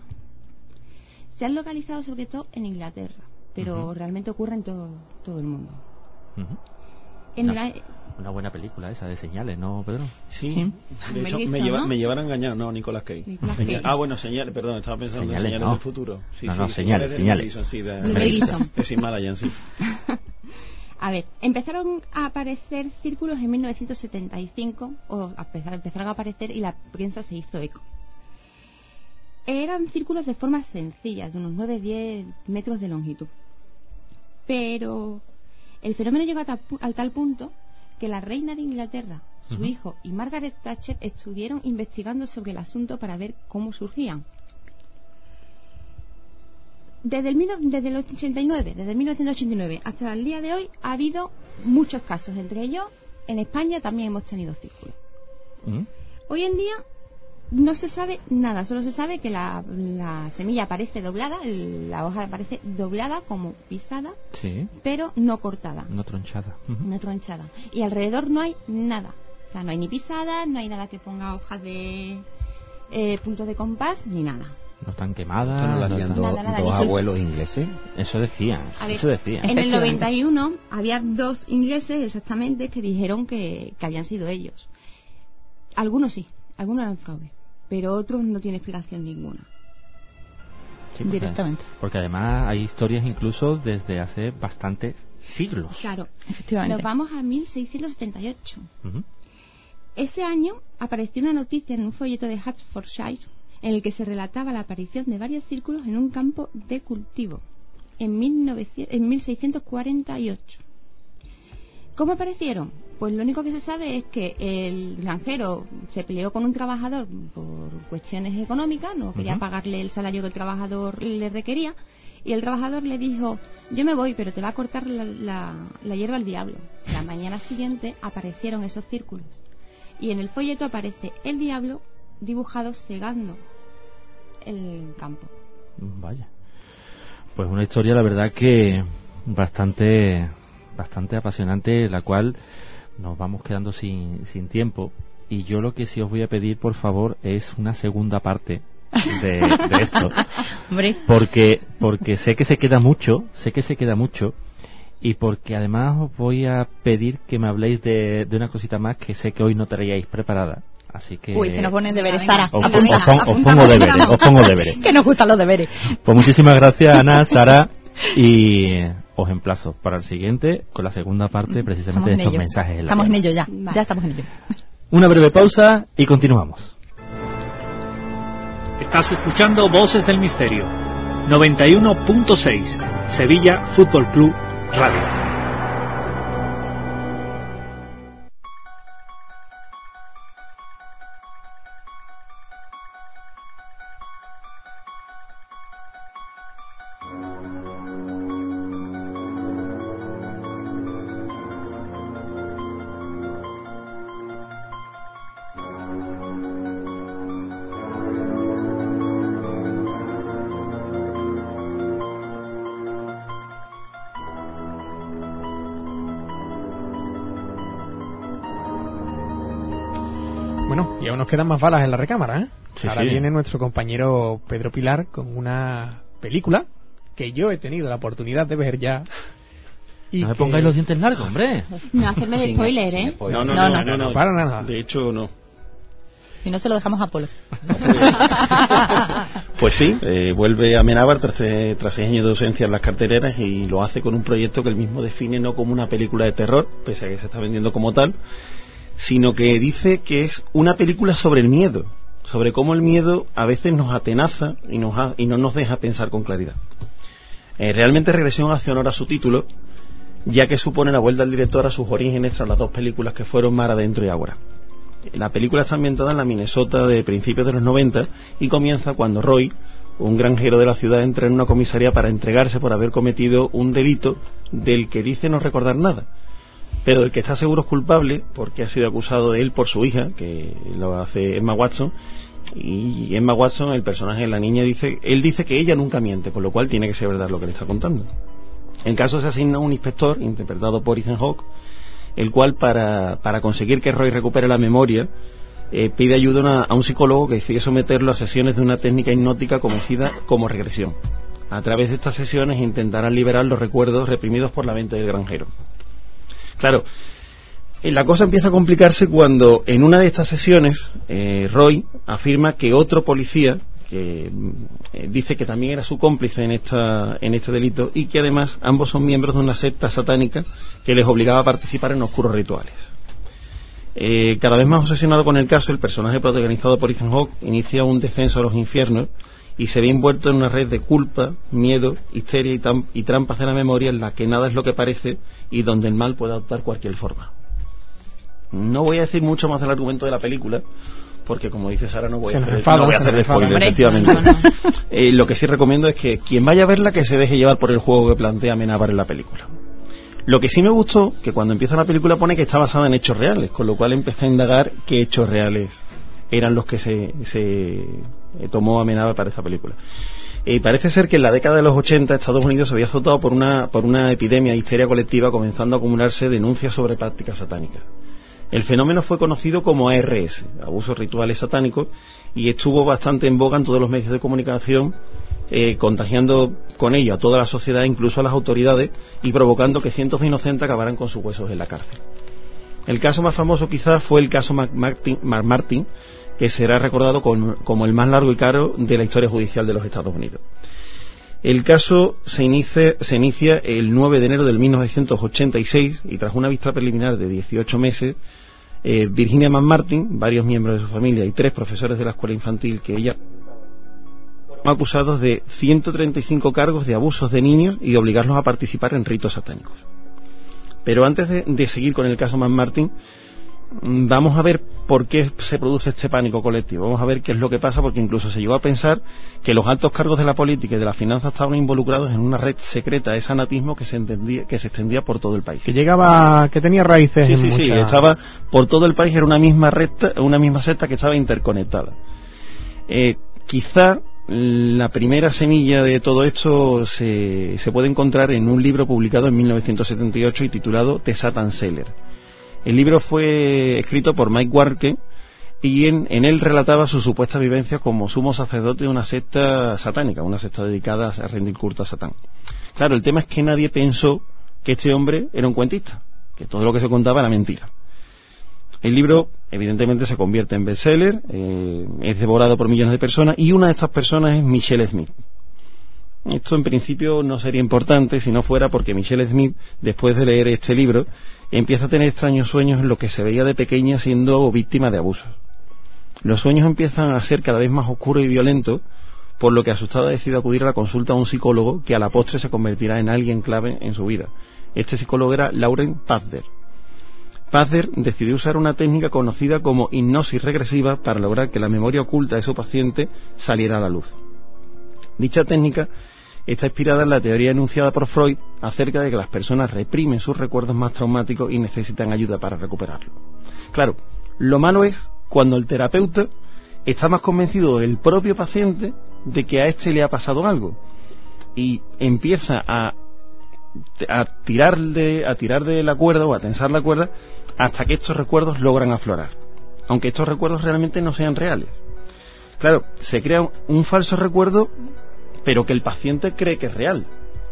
S15: Se han localizado sobre todo en Inglaterra, pero realmente ocurre en todo el mundo.
S2: Una buena película esa de Señales, ¿no, Pedro?
S14: Sí. De hecho, me llevan a engañar, no, Nicolas Cage. Bueno, Señales, perdón, estaba pensando en Señales del futuro.
S2: Señales.
S14: Es Himalayan, sí.
S15: A ver, empezaron a aparecer círculos en 1975, empezaron a aparecer y la prensa se hizo eco. Eran círculos de forma sencilla, de unos 9-10 metros de longitud. Pero el fenómeno llegó a tal punto que la reina de Inglaterra, su hijo y Margaret Thatcher estuvieron investigando sobre el asunto para ver cómo surgían. Desde el 1989 hasta el día de hoy ha habido muchos casos, entre ellos en España también hemos tenido círculos. Hoy en día no se sabe nada, solo se sabe que la semilla aparece doblada, la hoja aparece doblada como pisada, pero no cortada.
S2: No tronchada.
S15: No tronchada. Y alrededor no hay nada. O sea, no hay ni pisada, no hay nada que ponga hojas de puntos de compás, ni nada.
S2: No están quemadas.
S5: ¿No lo hacían dos abuelos ingleses?
S2: Eso decían.
S15: En el 91 había dos ingleses exactamente que dijeron que habían sido ellos. Algunos sí. Algunos eran fraude, pero otros no tienen explicación ninguna.
S16: Directamente.
S2: Porque además hay historias incluso desde hace bastantes siglos.
S15: Claro,
S16: efectivamente.
S15: Nos vamos a 1678. Ese año apareció una noticia en un folleto de Hertfordshire en el que se relataba la aparición de varios círculos en un campo de cultivo en 1648. ¿Cómo aparecieron? Pues lo único que se sabe es que el granjero se peleó con un trabajador por cuestiones económicas, no quería pagarle el salario que el trabajador le requería, y el trabajador le dijo: yo me voy, pero te va a cortar la hierba al diablo. La mañana siguiente aparecieron esos círculos, y en el folleto aparece el diablo dibujado segando el campo.
S2: Vaya, pues una historia, la verdad, que bastante apasionante, la cual nos vamos quedando sin tiempo, y yo lo que sí os voy a pedir, por favor, es una segunda parte de esto.
S16: Hombre.
S2: porque sé que se queda mucho, y porque además os voy a pedir que me habléis de una cosita más que sé que hoy no traíais preparada. Así que...
S16: Uy, que nos ponen deberes, Sara.
S2: Os pongo deberes.
S16: Que nos gustan los deberes.
S2: Pues muchísimas gracias, Ana, Sara, y os emplazo para el siguiente con la segunda parte precisamente de estos mensajes.
S16: Estamos en ello ya, ya estamos en ello.
S2: Una breve pausa y continuamos.
S8: Estás escuchando Voces del Misterio, 91.6, Sevilla Fútbol Club Radio.
S3: Y aún nos quedan más balas en la recámara, ¿eh?
S2: Sí,
S3: ahora viene nuestro compañero Pedro Pilar con una película que yo he tenido la oportunidad de ver ya. Y
S2: no me pongáis los dientes largos, hombre.
S15: No hacerme de spoiler, ¿eh?
S14: No,
S3: para nada.
S14: De hecho, no.
S16: Y no se lo dejamos a Polo.
S14: Pues sí, vuelve a Amenábar tras 6 años de ausencia en las carteleras, y lo hace con un proyecto que él mismo define no como una película de terror, pese a que se está vendiendo como tal, sino que dice que es una película sobre el miedo, sobre cómo el miedo a veces nos atenaza y no nos deja pensar con claridad. Realmente Regresión hace honor a su título, ya que supone la vuelta del director a sus orígenes tras las 2 películas que fueron Mar Adentro y Ágora. La película está ambientada en la Minnesota de principios de los 90 y comienza cuando Roy, un granjero de la ciudad, entra en una comisaría para entregarse por haber cometido un delito del que dice no recordar nada, pero el que está seguro es culpable porque ha sido acusado de él por su hija, que lo hace Emma Watson, y Emma Watson, el personaje de la niña, dice que ella nunca miente, con lo cual tiene que ser verdad lo que le está contando. En caso se asigna un inspector interpretado por Ethan Hawke, el cual para conseguir que Roy recupere la memoria pide ayuda a un psicólogo que decide someterlo a sesiones de una técnica hipnótica conocida como regresión. A través de estas sesiones intentarán liberar los recuerdos reprimidos por la mente del granjero. Claro, la cosa empieza a complicarse cuando en una de estas sesiones Roy afirma que otro policía, que dice que también era su cómplice en este delito, y que además ambos son miembros de una secta satánica que les obligaba a participar en oscuros rituales. Cada vez más obsesionado con el caso, el personaje protagonizado por Ethan Hawke inicia un descenso a los infiernos y se ve envuelto en una red de culpa, miedo, histeria y trampas de la memoria en la que nada es lo que parece y donde el mal puede adoptar cualquier forma. No voy a decir mucho más del argumento de la película, porque como dice Sara, no voy a hacer spoiler, efectivamente. Lo que sí recomiendo es que quien vaya a verla, que se deje llevar por el juego que plantea Amenábar en la película. Lo que sí me gustó, que cuando empieza la película pone que está basada en hechos reales, con lo cual empecé a indagar qué hechos reales eran los que se tomó Amenábar para esa película. Parece ser que en la década de los 80 Estados Unidos se había azotado por una epidemia de histeria colectiva, comenzando a acumularse denuncias sobre prácticas satánicas. El fenómeno fue conocido como ARS, abusos rituales satánicos, y estuvo bastante en boga en todos los medios de comunicación, contagiando con ello a toda la sociedad, incluso a las autoridades, y provocando que cientos de inocentes acabaran con sus huesos en la cárcel. El caso más famoso quizás fue el caso McMartin, que será recordado como el más largo y caro de la historia judicial de los Estados Unidos. El caso se inicia el 9 de enero del 1986 y tras una vista preliminar de 18 meses Virginia McMartin, varios miembros de su familia y 3 profesores de la escuela infantil que ella acusados de 135 cargos de abusos de niños y de obligarlos a participar en ritos satánicos. Pero antes de seguir con el caso McMartin, vamos a ver por qué se produce este pánico colectivo. Vamos a ver qué es lo que pasa, porque incluso se llegó a pensar que los altos cargos de la política y de la finanza estaban involucrados en una red secreta de sanatismo que se extendía por todo el país.
S3: Que tenía raíces en muchas...
S14: Sí, estaba por todo el país, era una misma secta que estaba interconectada. Quizá la primera semilla de todo esto se puede encontrar en un libro publicado en 1978 y titulado The Satan Seller. El libro fue escrito por Mike Warke y en él relataba sus supuestas vivencias como sumo sacerdote de una secta satánica, una secta dedicada a rendir culto a Satán. Claro, el tema es que nadie pensó que este hombre era un cuentista, que todo lo que se contaba era mentira. El libro evidentemente se convierte en bestseller, es devorado por millones de personas, y una de estas personas es Michelle Smith. Esto en principio no sería importante si no fuera porque Michelle Smith, después de leer este libro, empieza a tener extraños sueños en lo que se veía de pequeña siendo víctima de abusos. Los sueños empiezan a ser cada vez más oscuros y violentos, por lo que asustada decide acudir a la consulta a un psicólogo que a la postre se convertirá en alguien clave en su vida. Este psicólogo era Lauren Pazder. Pazder decidió usar una técnica conocida como hipnosis regresiva para lograr que la memoria oculta de su paciente saliera a la luz. Dicha técnica está inspirada en la teoría enunciada por Freud acerca de que las personas reprimen sus recuerdos más traumáticos y necesitan ayuda para recuperarlo. Claro, lo malo es cuando el terapeuta está más convencido del propio paciente de que a este le ha pasado algo y empieza a tirar de la cuerda o a tensar la cuerda hasta que estos recuerdos logran aflorar, aunque estos recuerdos realmente no sean reales. Claro, se crea un falso recuerdo, pero que el paciente cree que es real.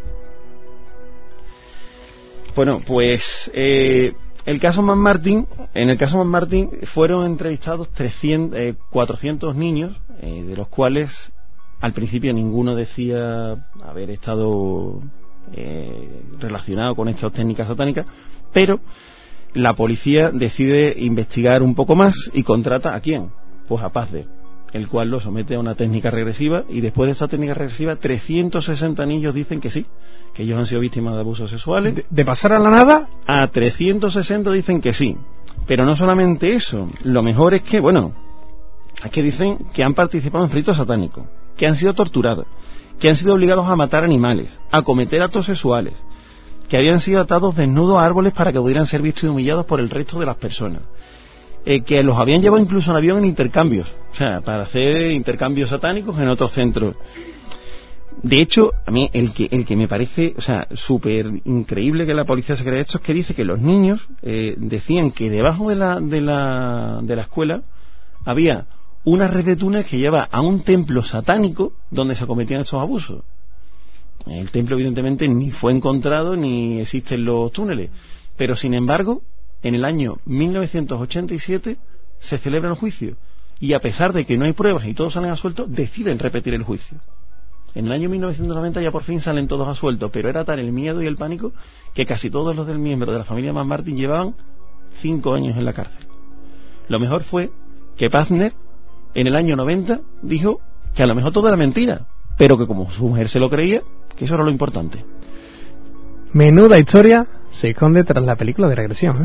S14: Bueno, pues en el caso McMartin fueron entrevistados 400 niños, de los cuales al principio ninguno decía haber estado relacionado con estas técnicas satánicas, pero la policía decide investigar un poco más y contrata ¿a quién? Pues a Pazder, el cual lo somete a una técnica regresiva, y después de esta técnica regresiva 360 niños dicen que sí, que ellos han sido víctimas de abusos sexuales.
S3: ¿De pasar a la nada?
S14: A 360 dicen que sí, pero no solamente eso, lo mejor es que, es que dicen que han participado en ritos satánicos, que han sido torturados, que han sido obligados a matar animales, a cometer actos sexuales, que habían sido atados desnudos a árboles para que pudieran ser vistos y humillados por el resto de las personas, que los habían llevado incluso en avión en intercambios, o sea, para hacer intercambios satánicos en otros centros. De hecho, a mí el que me parece, súper increíble que la policía se crea esto es que dice que los niños decían que debajo de la escuela había una red de túneles que lleva a un templo satánico donde se cometían estos abusos. El templo evidentemente ni fue encontrado ni existen los túneles, pero sin embargo en el año 1987 se celebra el juicio, y a pesar de que no hay pruebas y todos salen a suelto, deciden repetir el juicio. En el año 1990 ya por fin salen todos a suelto, pero era tal el miedo y el pánico que casi todos los del miembro de la familia McMartin llevaban 5 años en la cárcel. Lo mejor fue que Pazder en el año 90 dijo que a lo mejor todo era mentira, pero que como su mujer se lo creía, que eso era lo importante.
S3: Menuda historia se esconde tras la película de regresión,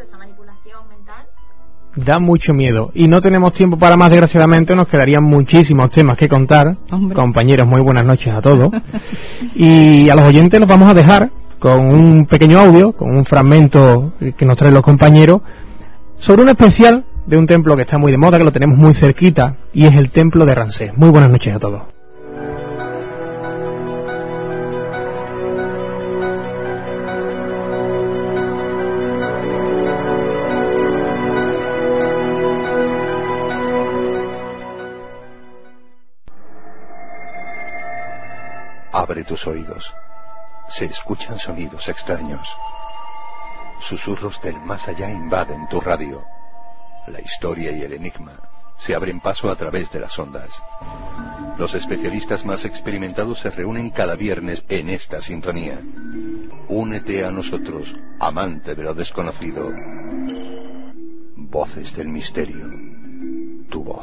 S3: Da mucho miedo. Y no tenemos tiempo para más, desgraciadamente. Nos quedarían muchísimos temas que contar. Hombre. Compañeros, muy buenas noches a todos. Y a los oyentes los vamos a dejar con un pequeño audio, con un fragmento que nos traen los compañeros, sobre un especial de un templo que está muy de moda, que lo tenemos muy cerquita, y es el templo de Ramsés. Muy buenas noches a todos.
S17: Abre tus oídos. Se escuchan sonidos extraños. Susurros del más allá invaden tu radio. La historia y el enigma se abren paso a través de las ondas. Los especialistas más experimentados se reúnen cada viernes en esta sintonía. Únete a nosotros, amante de lo desconocido. Voces del Misterio. Tu voz.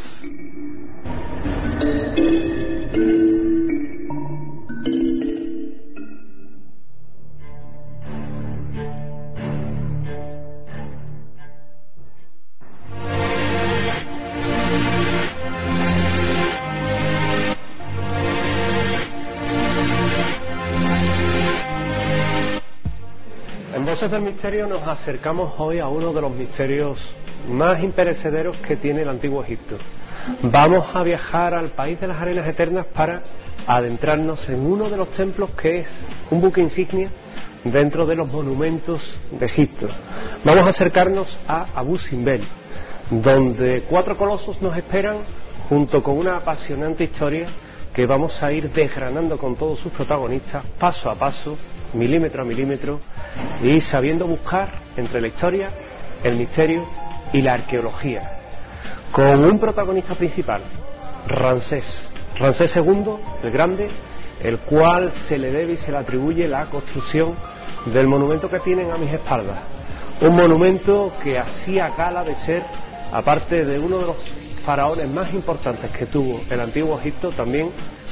S18: En Voces del Misterio nos acercamos hoy a uno de los misterios más imperecederos que tiene el Antiguo Egipto. Vamos a viajar al país de las arenas eternas para adentrarnos en uno de los templos que es un buque insignia dentro de los monumentos de Egipto. Vamos a acercarnos a Abu Simbel, donde 4 colosos nos esperan junto con una apasionante historia que vamos a ir desgranando con todos sus protagonistas paso a paso, milímetro a milímetro, y sabiendo buscar entre la historia, el misterio y la arqueología, con un protagonista principal, Ramsés II, el Grande, el cual se le debe y se le atribuye la construcción del monumento que tienen a mis espaldas, un monumento que hacía gala de ser, aparte de uno de los faraones más importantes que tuvo el Antiguo Egipto, también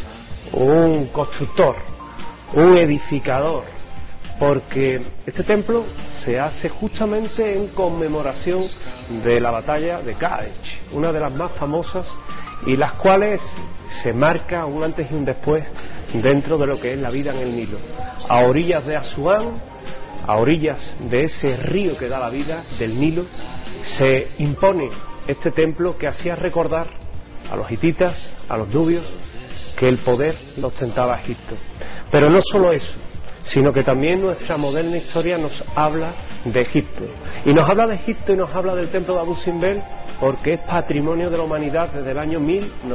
S18: un constructor, un edificador, porque este templo se hace justamente en conmemoración de la batalla de Qadesh, una de las más famosas y las cuales se marca un antes y un después dentro de lo que es la vida en el Nilo, a orillas de Asuán, a orillas de ese río que da la vida, del Nilo, se impone este templo que hacía recordar a los hititas, a los nubios, que el poder lo ostentaba Egipto. Pero no solo eso, sino que también nuestra moderna historia nos habla de Egipto. Y nos habla de Egipto y nos habla del templo de Abu Simbel porque es patrimonio de la humanidad desde el año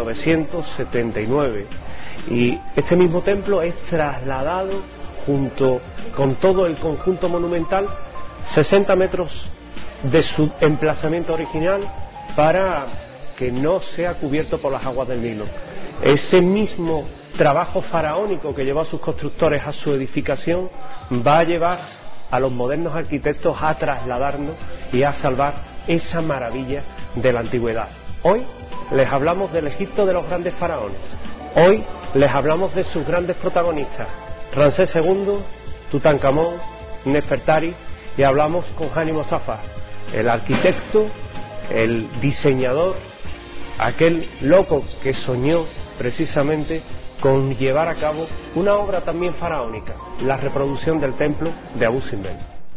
S18: 1979. Y este mismo templo es trasladado junto con todo el conjunto monumental 60 metros de su emplazamiento original para que no sea cubierto por las aguas del Nilo. Ese mismo trabajo faraónico que llevó a sus constructores a su edificación va a llevar a los modernos arquitectos a trasladarnos y a salvar esa maravilla de la antigüedad. Hoy les hablamos del Egipto de los grandes faraones. Hoy les hablamos de sus grandes protagonistas, Ramsés II, Tutankamón, Nefertari, y hablamos con Hani Mostafa, el arquitecto, el diseñador, aquel loco que soñó precisamente con llevar a cabo una obra también faraónica, la reproducción del templo de Abu Simbel.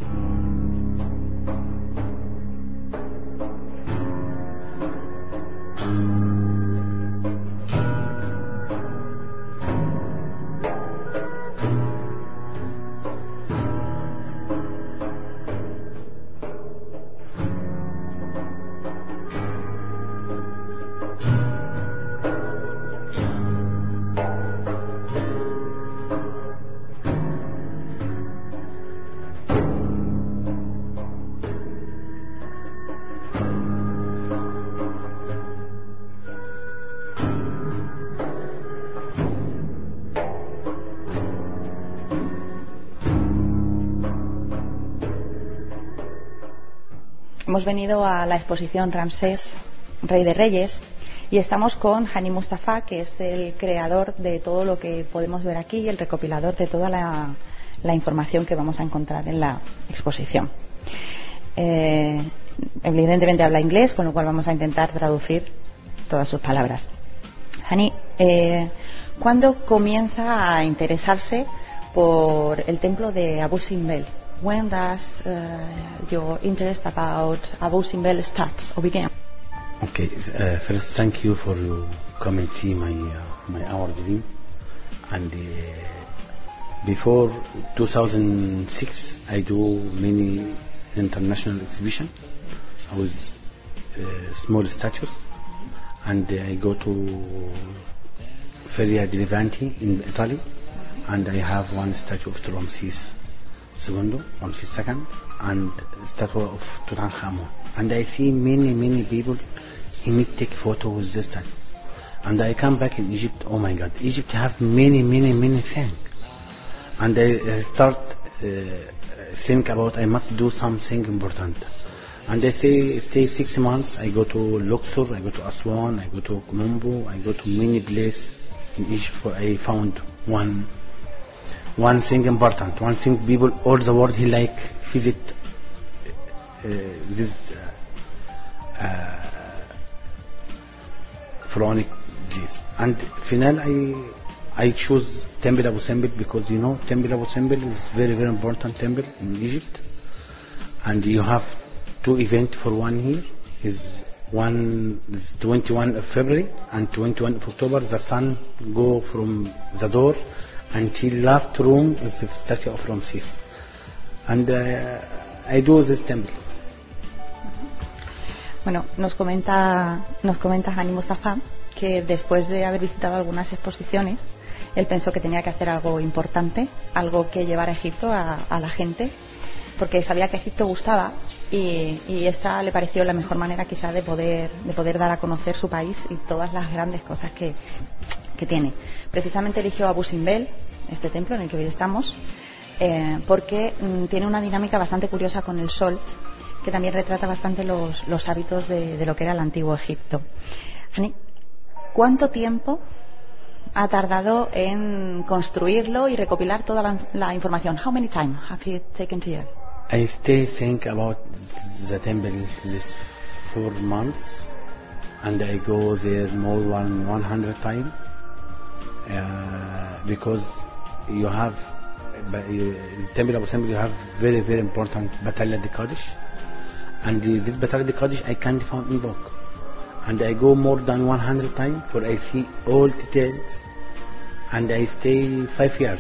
S16: Hemos venido a la exposición Ramsés, Rey de Reyes, y estamos con Hani Mostafa, que es el creador de todo lo que podemos ver aquí y el recopilador de toda la información que vamos a encontrar en la exposición. Evidentemente habla inglés, con lo cual vamos a intentar traducir todas sus palabras. Hani, ¿cuándo comienza a interesarse por el templo de Abu Simbel? When does your interest about Abu Simbel starts or began?
S19: Okay, first thank you for coming to see my our dream. And before 2006, I do many international exhibition. I was small statues, and I go to Feria di Levante in Italy, and I have one statue of Ramses II, Ramses II, and a statue of Tutankhamun. And I see many people take photo with this statue. And I come back in Egypt. Oh my God, Egypt have many things. And I start think about I must do something important. And I stay 6 months. I go to Luxor, I go to Aswan, I go to Komombo, I go to many places in Egypt. For I found one thing important, one thing people all the world he like visit this pharaonic place. And finally I choose Temple Abu Simbel because you know Temple Abu Simbel is very important temple in Egypt, and you have 2 events for 1 year. One is 21 of February and 21 of October. The sun go from the door until last room is the statue of Ramses, and I do this temple.
S16: Bueno, nos comenta Hani Mustafa que después de haber visitado algunas exposiciones, él pensó que tenía que hacer algo importante, algo que llevar a Egipto a la gente, porque sabía que Egipto gustaba y esta le pareció la mejor manera quizá de poder dar a conocer su país y todas las grandes cosas que tiene. Precisamente eligió Abu Simbel, este templo en el que hoy estamos, porque tiene una dinámica bastante curiosa con el sol, que también retrata bastante los hábitos de lo que era el antiguo Egipto. Hani, ¿cuánto tiempo ha tardado en construirlo y recopilar toda la información? How many time have you taken to you?
S19: I stay think about the temple this 4 months, and I go there more than 100 times because you have the Temple of Assembly. You have very important Battle of the Qadish, and this Battle of the Qadish I can't find in book, and I go more than 100 times for I see all details, and I stay 5 years,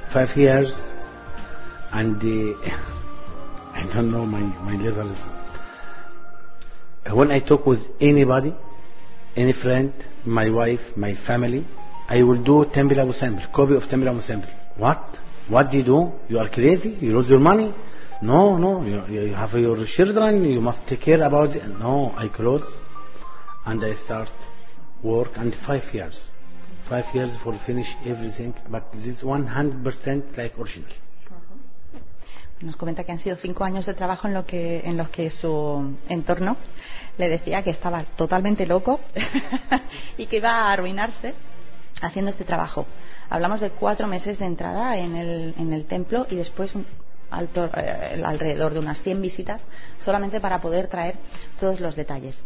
S19: and I don't know my levels. When I talk with anybody, any friend, my wife, my family, I will do Temple Abu Simbel, copy of Temple Abu Simbel. What do you do? You are crazy? You lose your money? No, you have your children, you must take care about it. No, I close and I start work, and 5 years for finish everything, but this is 100% like original.
S16: Nos comenta que han sido 5 años de trabajo en los que su entorno le decía que estaba totalmente loco y que iba a arruinarse haciendo este trabajo. Hablamos de 4 meses de entrada en el templo y después alrededor de unas 100 visitas solamente para poder traer todos los detalles.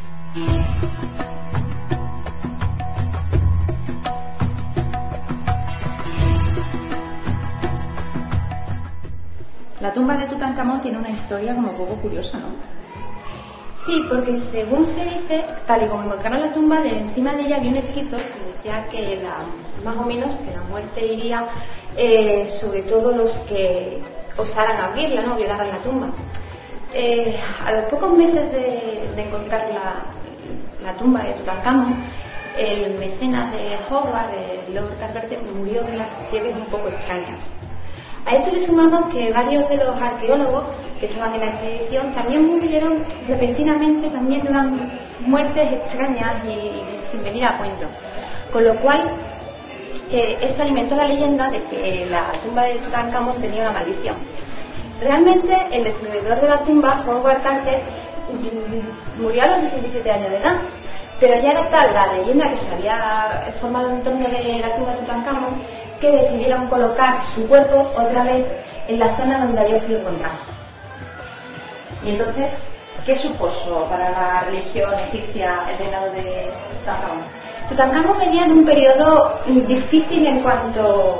S16: La tumba de Tutankamón tiene una historia como poco curiosa, ¿no?
S15: Sí, porque según se dice, tal y como encontraron la tumba, de encima de ella había un escrito que decía que más o menos que la muerte iría sobre todo los que osaran abrirla, ¿no? Violaran la tumba. A los pocos meses de encontrar la tumba de Tutankamón, el mecenas de Hogwarts, Lord Carter, murió de las fiebres un poco extrañas. A esto le sumamos que varios de los arqueólogos que estaban en la expedición también murieron repentinamente, también de unas muertes extrañas y sin venir a cuento. Con lo cual, esto alimentó la leyenda de que la tumba de Tutankamón tenía una maldición. Realmente, el descubridor de la tumba, Howard Carter, murió a los 17 años de edad, pero ya era tal la leyenda que se había formado en torno de la tumba de Tutankamón que decidieron colocar su cuerpo otra vez en la zona donde había sido encontrado. Y entonces, ¿qué supuso para la religión egipcia el reinado de Tutankamón? Tutankamón venía en un periodo difícil en cuanto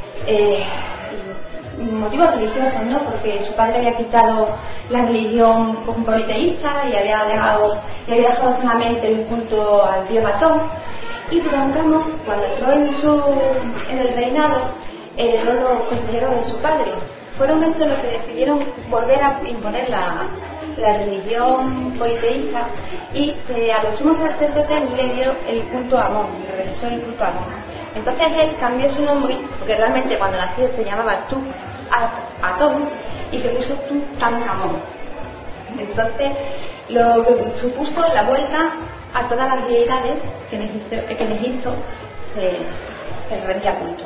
S15: motivos religiosos, ¿no? Porque su padre había quitado la religión politeísta y había dejado solamente el culto al dios Atón. Y Tutankamón, cuando entró en el reinado, heredó los consejeros de su padre. Fueron estos los que decidieron volver a imponer la religión politeísta y a los sumos sacerdotes le dio el culto a Amón, le regresó el culto a Amón. Entonces él cambió su nombre, porque realmente cuando nació se llamaba Atón y se puso Tutankamón. Entonces lo que supuso la vuelta a todas las deidades que en Egipto se rendía culto.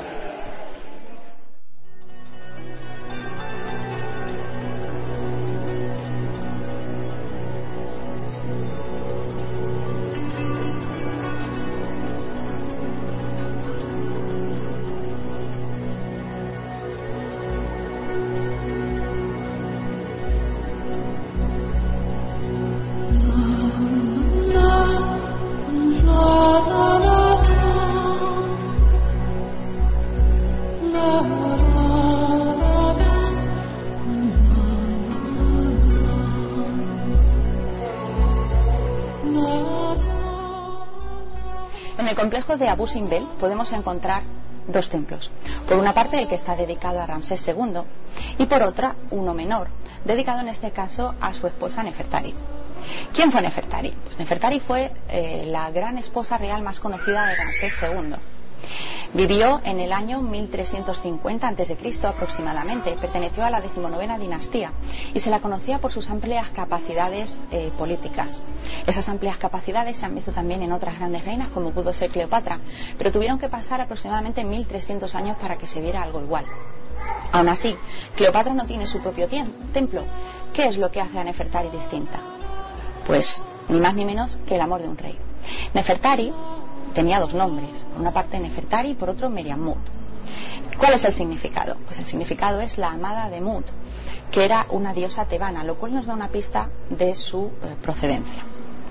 S20: En el complejo de Abu Simbel podemos encontrar dos templos. Por una parte el que está dedicado a Ramsés II y por otra uno menor, dedicado en este caso a su esposa Nefertari. ¿Quién fue Nefertari? Pues Nefertari fue la gran esposa real más conocida de Ramsés II. Vivió en el año 1350 a.C. aproximadamente. Perteneció a la 19ª dinastía y se la conocía por sus amplias capacidades políticas. Esas amplias capacidades se han visto también en otras grandes reinas, como pudo ser Cleopatra, pero tuvieron que pasar aproximadamente 1300 años para que se viera algo igual. Aún así, Cleopatra no tiene su propio templo. ¿Qué es lo que hace a Nefertari distinta? Pues ni más ni menos que el amor de un rey. Nefertari tenía dos nombres, por una parte Nefertari y por otro Meriam Mut. ¿Cuál es el significado? Pues el significado es la amada de Mut, que era una diosa tebana, lo cual nos da una pista de su procedencia.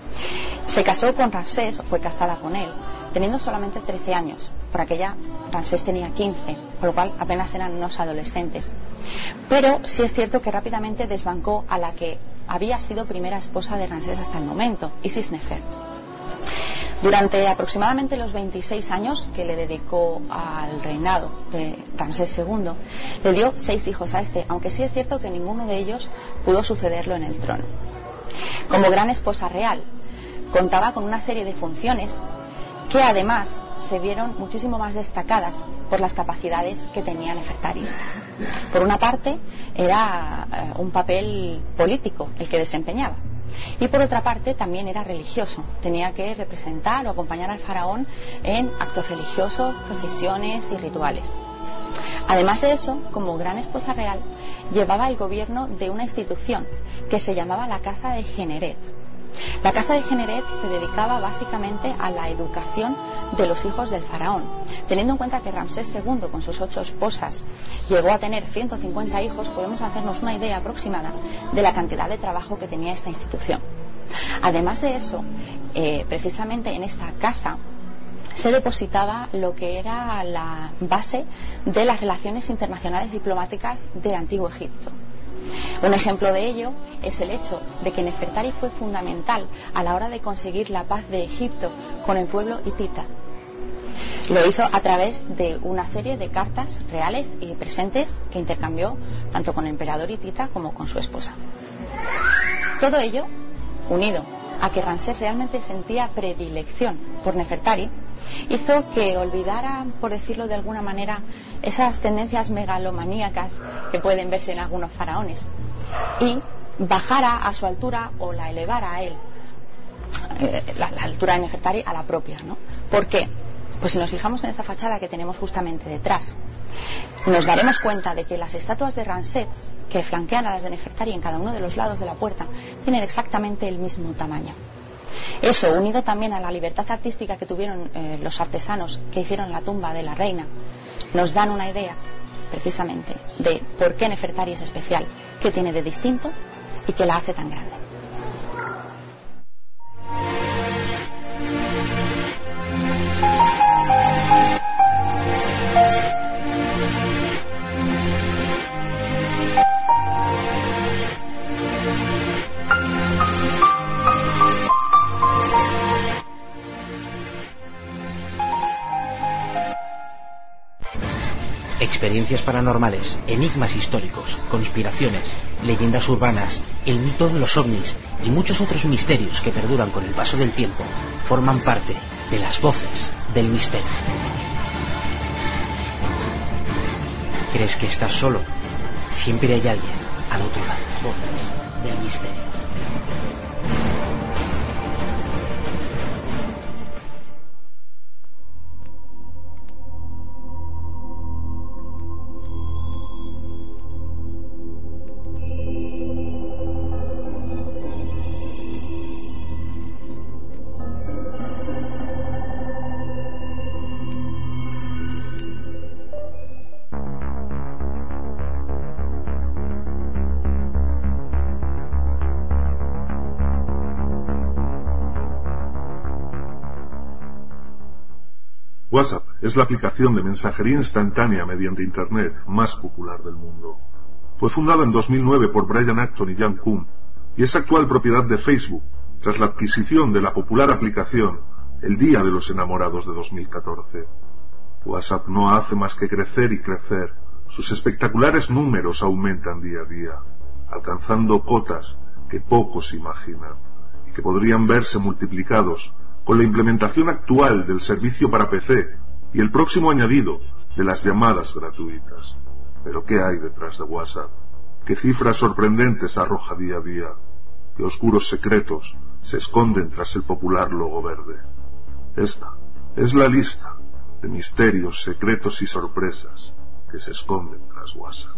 S20: Se casó con Ramsés, o fue casada con él, teniendo solamente 13 años. Por aquella Ramsés tenía 15, con lo cual apenas eran unos adolescentes. Pero sí es cierto que rápidamente desbancó a la que había sido primera esposa de Ramsés hasta el momento, Isis Nefert. Durante aproximadamente los 26 años que le dedicó al reinado de Ramsés II, le dio 6 hijos a este, aunque sí es cierto que ninguno de ellos pudo sucederlo en el trono. Como gran esposa real, contaba con una serie de funciones que además se vieron muchísimo más destacadas por las capacidades que tenía Nefertari. Por una parte, era un papel político el que desempeñaba. Y por otra parte también era religioso, tenía que representar o acompañar al faraón en actos religiosos, procesiones y rituales. Además de eso, como gran esposa real, llevaba el gobierno de una institución que se llamaba la Casa de Generet. La Casa de Generet se dedicaba básicamente a la educación de los hijos del faraón. Teniendo en cuenta que Ramsés II con sus 8 esposas llegó a tener 150 hijos, podemos hacernos una idea aproximada de la cantidad de trabajo que tenía esta institución. Además de eso, precisamente en esta casa se depositaba lo que era la base de las relaciones internacionales diplomáticas del Antiguo Egipto. Un ejemplo de ello es el hecho de que Nefertari fue fundamental a la hora de conseguir la paz de Egipto con el pueblo hitita. Lo hizo a través de una serie de cartas reales y presentes que intercambió tanto con el emperador hitita como con su esposa. Todo ello, unido a que Ramsés realmente sentía predilección por Nefertari, hizo que olvidara, por decirlo de alguna manera, esas tendencias megalomaníacas que pueden verse en algunos faraones y bajara a su altura o la elevara a él, la altura de Nefertari a la propia, ¿no? ¿Por qué? Pues si nos fijamos en esta fachada que tenemos justamente detrás, nos daremos cuenta de que las estatuas de Ramsés que flanquean a las de Nefertari en cada uno de los lados de la puerta tienen exactamente el mismo tamaño. Eso, unido también a la libertad artística que tuvieron los artesanos que hicieron la tumba de la reina, nos dan una idea precisamente de por qué Nefertari es especial, qué tiene de distinto y qué la hace tan grande.
S21: Experiencias paranormales, enigmas históricos, conspiraciones, leyendas urbanas, el mito de los ovnis y muchos otros misterios que perduran con el paso del tiempo forman parte de las voces del misterio. ¿Crees que estás solo? Siempre hay alguien al otro lado. Voces del misterio.
S22: WhatsApp es la aplicación de mensajería instantánea mediante Internet más popular del mundo. Fue fundada en 2009 por Brian Acton y Jan Koum y es actual propiedad de Facebook, tras la adquisición de la popular aplicación el Día de los Enamorados de 2014. WhatsApp no hace más que crecer y crecer. Sus espectaculares números aumentan día a día, alcanzando cotas que pocos imaginan y que podrían verse multiplicados con la implementación actual del servicio para PC y el próximo añadido de las llamadas gratuitas. Pero ¿qué hay detrás de WhatsApp? ¿Qué cifras sorprendentes arroja día a día? ¿Qué oscuros secretos se esconden tras el popular logo verde? Esta es la lista de misterios, secretos y sorpresas que se esconden tras WhatsApp.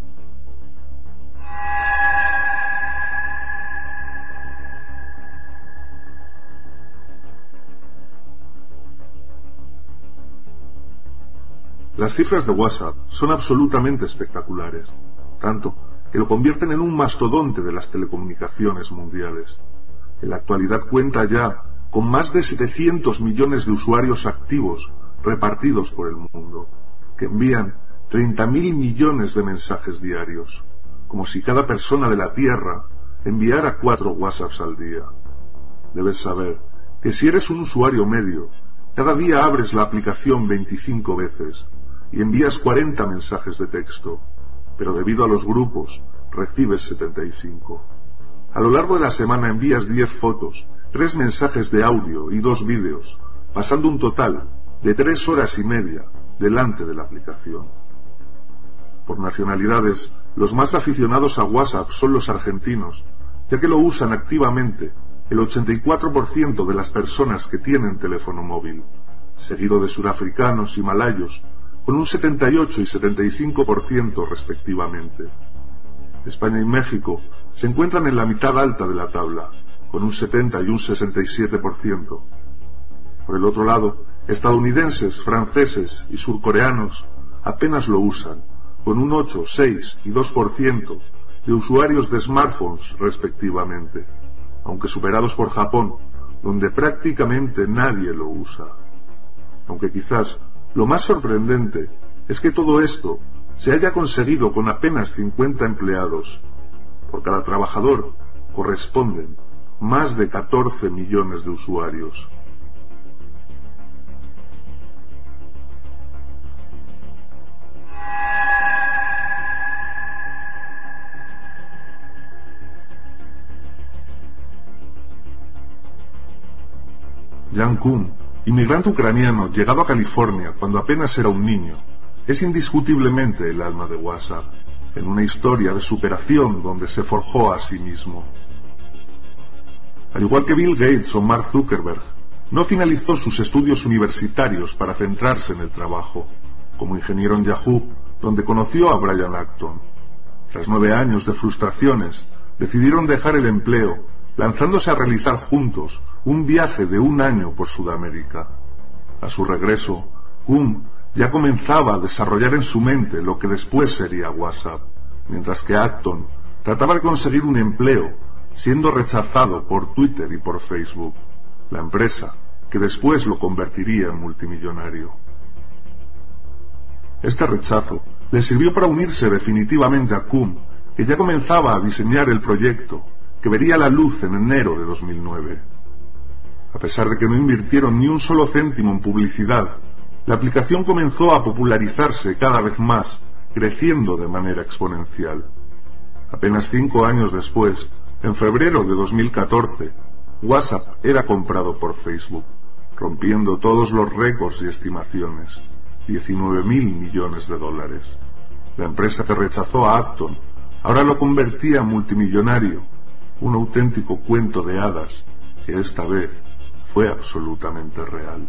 S22: Las cifras de WhatsApp son absolutamente espectaculares, tanto que lo convierten en un mastodonte de las telecomunicaciones mundiales. En la actualidad cuenta ya con más de 700 millones de usuarios activos repartidos por el mundo, que envían 30.000 millones de mensajes diarios, como si cada persona de la Tierra enviara 4 WhatsApps al día. Debes saber que si eres un usuario medio, cada día abres la aplicación 25 veces y envías 40 mensajes de texto, pero debido a los grupos recibes 75. A lo largo de la semana envías 10 fotos, 3 mensajes de audio y 2 vídeos, pasando un total de 3 horas y media delante de la aplicación. Por nacionalidades, los más aficionados a WhatsApp son los argentinos, ya que lo usan activamente el 84% de las personas que tienen teléfono móvil, seguido de surafricanos y malayos, con un 78 y 75% respectivamente. España y México se encuentran en la mitad alta de la tabla, con un 70 y un 67%. Por el otro lado, estadounidenses, franceses y surcoreanos apenas lo usan, con un 8, 6 y 2% de usuarios de smartphones respectivamente, aunque superados por Japón, donde prácticamente nadie lo usa. Aunque quizás lo más sorprendente es que todo esto se haya conseguido con apenas 50 empleados. Por cada trabajador corresponden más de 14 millones de usuarios. Jan Kuhn, inmigrante ucraniano llegado a California cuando apenas era un niño, es indiscutiblemente el alma de WhatsApp, en una historia de superación donde se forjó a sí mismo. Al igual que Bill Gates o Mark Zuckerberg, no finalizó sus estudios universitarios para centrarse en el trabajo, como ingeniero en Yahoo, donde conoció a Brian Acton. Tras 9 años de frustraciones, decidieron dejar el empleo, lanzándose a realizar juntos un viaje de 1 año por Sudamérica. A su regreso, Kuhn ya comenzaba a desarrollar en su mente lo que después sería WhatsApp, mientras que Acton trataba de conseguir un empleo, siendo rechazado por Twitter y por Facebook, la empresa que después lo convertiría en multimillonario. Este rechazo le sirvió para unirse definitivamente a Kuhn, que ya comenzaba a diseñar el proyecto, que vería la luz en enero de 2009. A pesar de que no invirtieron ni un solo céntimo en publicidad, la aplicación comenzó a popularizarse cada vez más, creciendo de manera exponencial. Apenas 5 años después, en febrero de 2014, WhatsApp era comprado por Facebook, rompiendo todos los récords y estimaciones, 19.000 millones de dólares. La empresa que rechazó a Acton ahora lo convertía en multimillonario, un auténtico cuento de hadas que esta vez fue absolutamente real.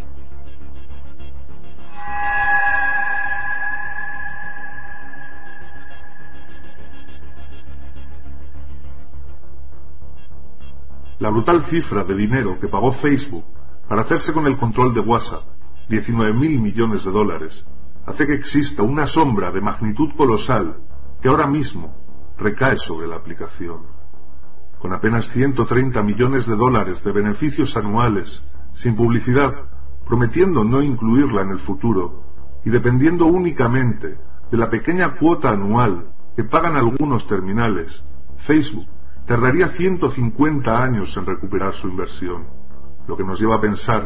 S22: La brutal cifra de dinero que pagó Facebook para hacerse con el control de WhatsApp, 19.000 millones de dólares, hace que exista una sombra de magnitud colosal que ahora mismo recae sobre la aplicación. Con apenas 130 millones de dólares de beneficios anuales, sin publicidad, prometiendo no incluirla en el futuro, y dependiendo únicamente de la pequeña cuota anual que pagan algunos terminales, Facebook tardaría 150 años en recuperar su inversión, lo que nos lleva a pensar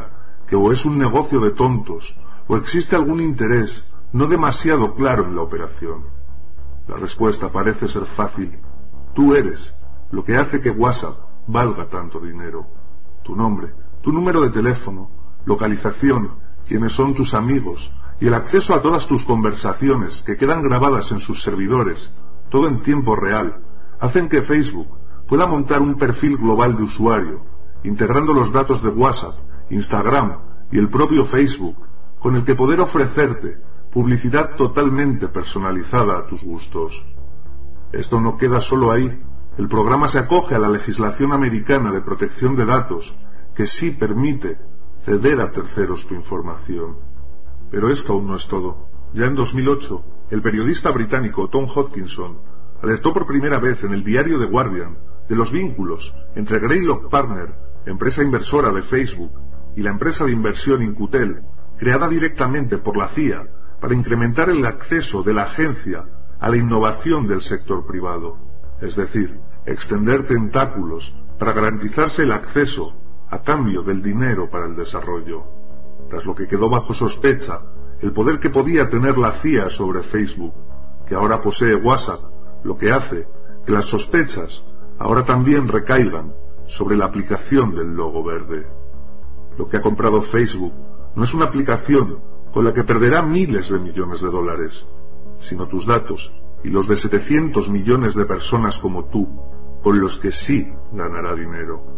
S22: que o es un negocio de tontos o existe algún interés no demasiado claro en la operación? La respuesta parece ser fácil. Tú eres lo que hace que WhatsApp valga tanto dinero. Tu nombre, tu número de teléfono, localización, quiénes son tus amigos y el acceso a todas tus conversaciones que quedan grabadas en sus servidores, todo en tiempo real, hacen que Facebook pueda montar un perfil global de usuario, integrando los datos de WhatsApp, Instagram y el propio Facebook, con el que poder ofrecerte publicidad totalmente personalizada a tus gustos. Esto no queda solo ahí. El programa se acoge a la legislación americana de protección de datos, que sí permite ceder a terceros tu información. Pero esto aún no es todo. Ya en 2008, el periodista británico Tom Hodkinson alertó por primera vez en el diario The Guardian de los vínculos entre Greylock Partner, empresa inversora de Facebook, y la empresa de inversión Incutel, creada directamente por la CIA para incrementar el acceso de la agencia a la innovación del sector privado, es decir, extender tentáculos para garantizarse el acceso a cambio del dinero para el desarrollo. Tras lo que quedó bajo sospecha, el poder que podía tener la CIA sobre Facebook, que ahora posee WhatsApp, lo que hace que las sospechas ahora también recaigan sobre la aplicación del logo verde. Lo que ha comprado Facebook no es una aplicación con la que perderá miles de millones de dólares, sino tus datos y los de 700 millones de personas como tú, con los que sí ganará dinero.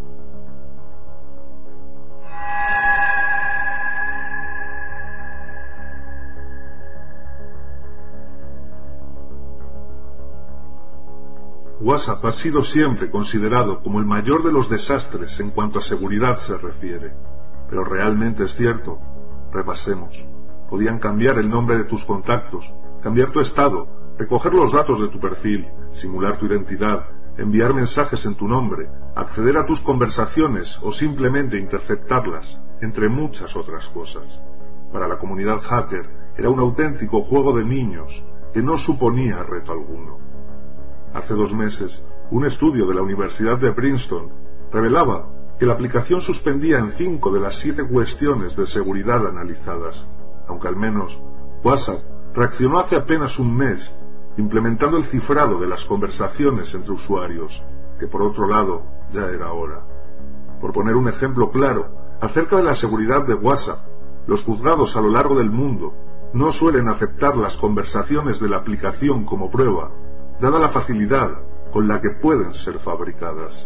S22: WhatsApp ha sido siempre considerado como el mayor de los desastres en cuanto a seguridad se refiere. Pero realmente es cierto. Repasemos. Podían cambiar el nombre de tus contactos, cambiar tu estado, recoger los datos de tu perfil, simular tu identidad, enviar mensajes en tu nombre, acceder a tus conversaciones o simplemente interceptarlas, entre muchas otras cosas. Para la comunidad hacker era un auténtico juego de niños que no suponía reto alguno. Hace 2 meses, un estudio de la Universidad de Princeton revelaba que la aplicación suspendía en 5 de las 7 cuestiones de seguridad analizadas, aunque al menos WhatsApp reaccionó hace apenas un mes, implementando el cifrado de las conversaciones entre usuarios, que por otro lado ya era hora. Por poner un ejemplo claro, acerca de la seguridad de WhatsApp, los juzgados a lo largo del mundo no suelen aceptar las conversaciones de la aplicación como prueba, dada la facilidad con la que pueden ser fabricadas.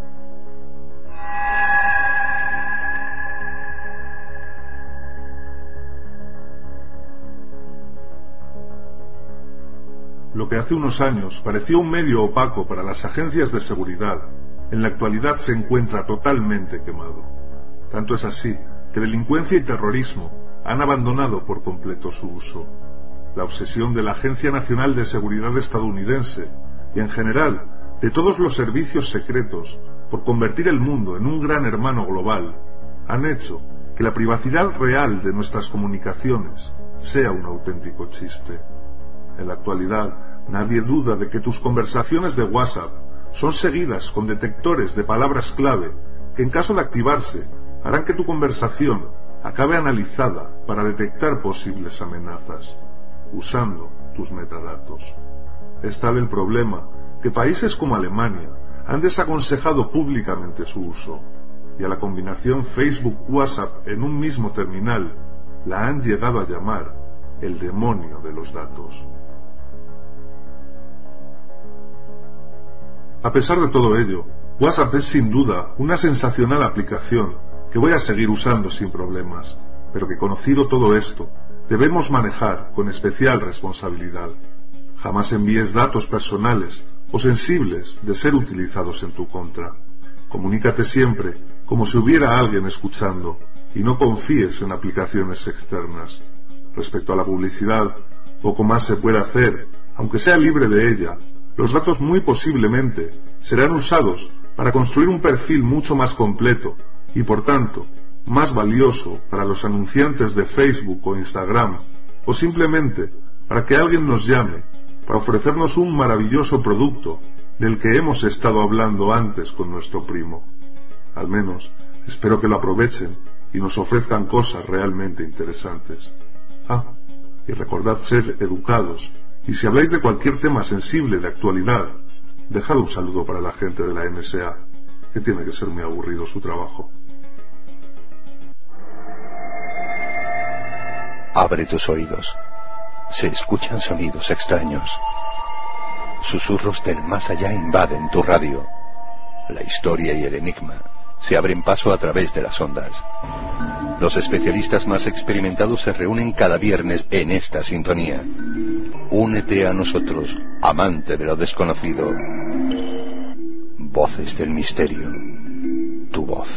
S22: Lo que hace unos años parecía un medio opaco para las agencias de seguridad, en la actualidad se encuentra totalmente quemado. Tanto es así que delincuencia y terrorismo han abandonado por completo su uso. La obsesión de la Agencia Nacional de Seguridad estadounidense y en general de todos los servicios secretos por convertir el mundo en un gran hermano global han hecho que la privacidad real de nuestras comunicaciones sea un auténtico chiste. En la actualidad, nadie duda de que tus conversaciones de WhatsApp son seguidas con detectores de palabras clave que en caso de activarse harán que tu conversación acabe analizada para detectar posibles amenazas, usando tus metadatos. Es tal el problema que países como Alemania han desaconsejado públicamente su uso, y a la combinación Facebook-WhatsApp en un mismo terminal la han llegado a llamar el demonio de los datos. A pesar de todo ello, WhatsApp es sin duda una sensacional aplicación que voy a seguir usando sin problemas, pero que conocido todo esto, debemos manejar con especial responsabilidad. Jamás envíes datos personales o sensibles de ser utilizados en tu contra. Comunícate siempre como si hubiera alguien escuchando y no confíes en aplicaciones externas. Respecto a la publicidad, poco más se puede hacer, aunque sea libre de ella. Los datos muy posiblemente serán usados para construir un perfil mucho más completo y, por tanto, más valioso para los anunciantes de Facebook o Instagram, o simplemente para que alguien nos llame para ofrecernos un maravilloso producto del que hemos estado hablando antes con nuestro primo. Al menos, espero que lo aprovechen y nos ofrezcan cosas realmente interesantes. Y recordad ser educados, y si habláis de cualquier tema sensible de actualidad, dejad un saludo para la gente de la NSA, que tiene que ser muy aburrido su trabajo.
S17: Abre tus oídos. Se escuchan sonidos extraños. Susurros del más allá invaden tu radio. La historia y el enigma se abren paso a través de las ondas. Los especialistas más experimentados se reúnen cada viernes en esta sintonía. Únete a nosotros, amante de lo desconocido. Voces del misterio. Tu voz.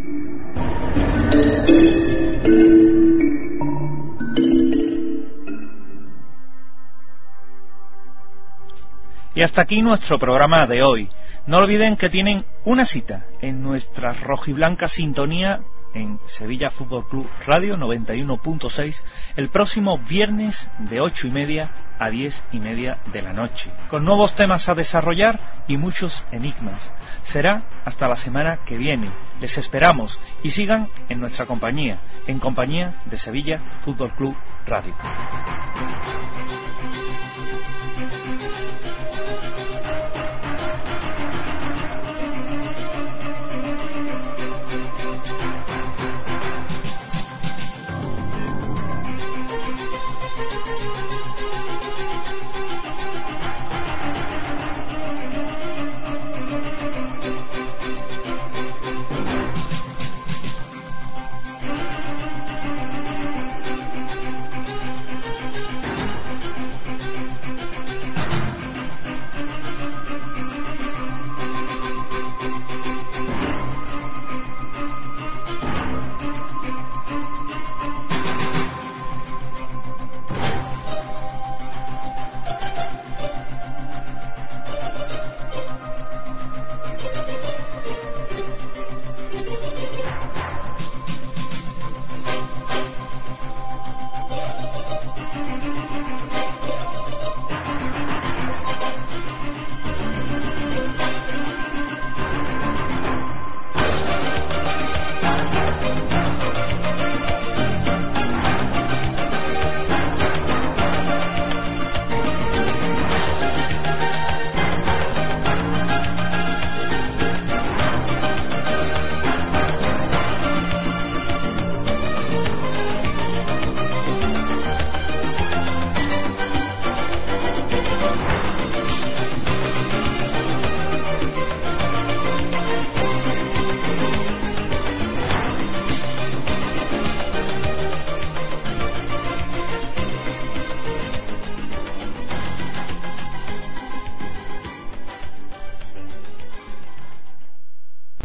S1: Y hasta aquí nuestro programa de hoy. No olviden que tienen una cita en nuestra rojiblanca sintonía en Sevilla Fútbol Club Radio 91.6 el próximo viernes de 8:30 a 10:30 de la noche, con nuevos temas a desarrollar y muchos enigmas. Será hasta la semana que viene. Les esperamos y sigan en nuestra compañía, en compañía de Sevilla Fútbol Club Radio.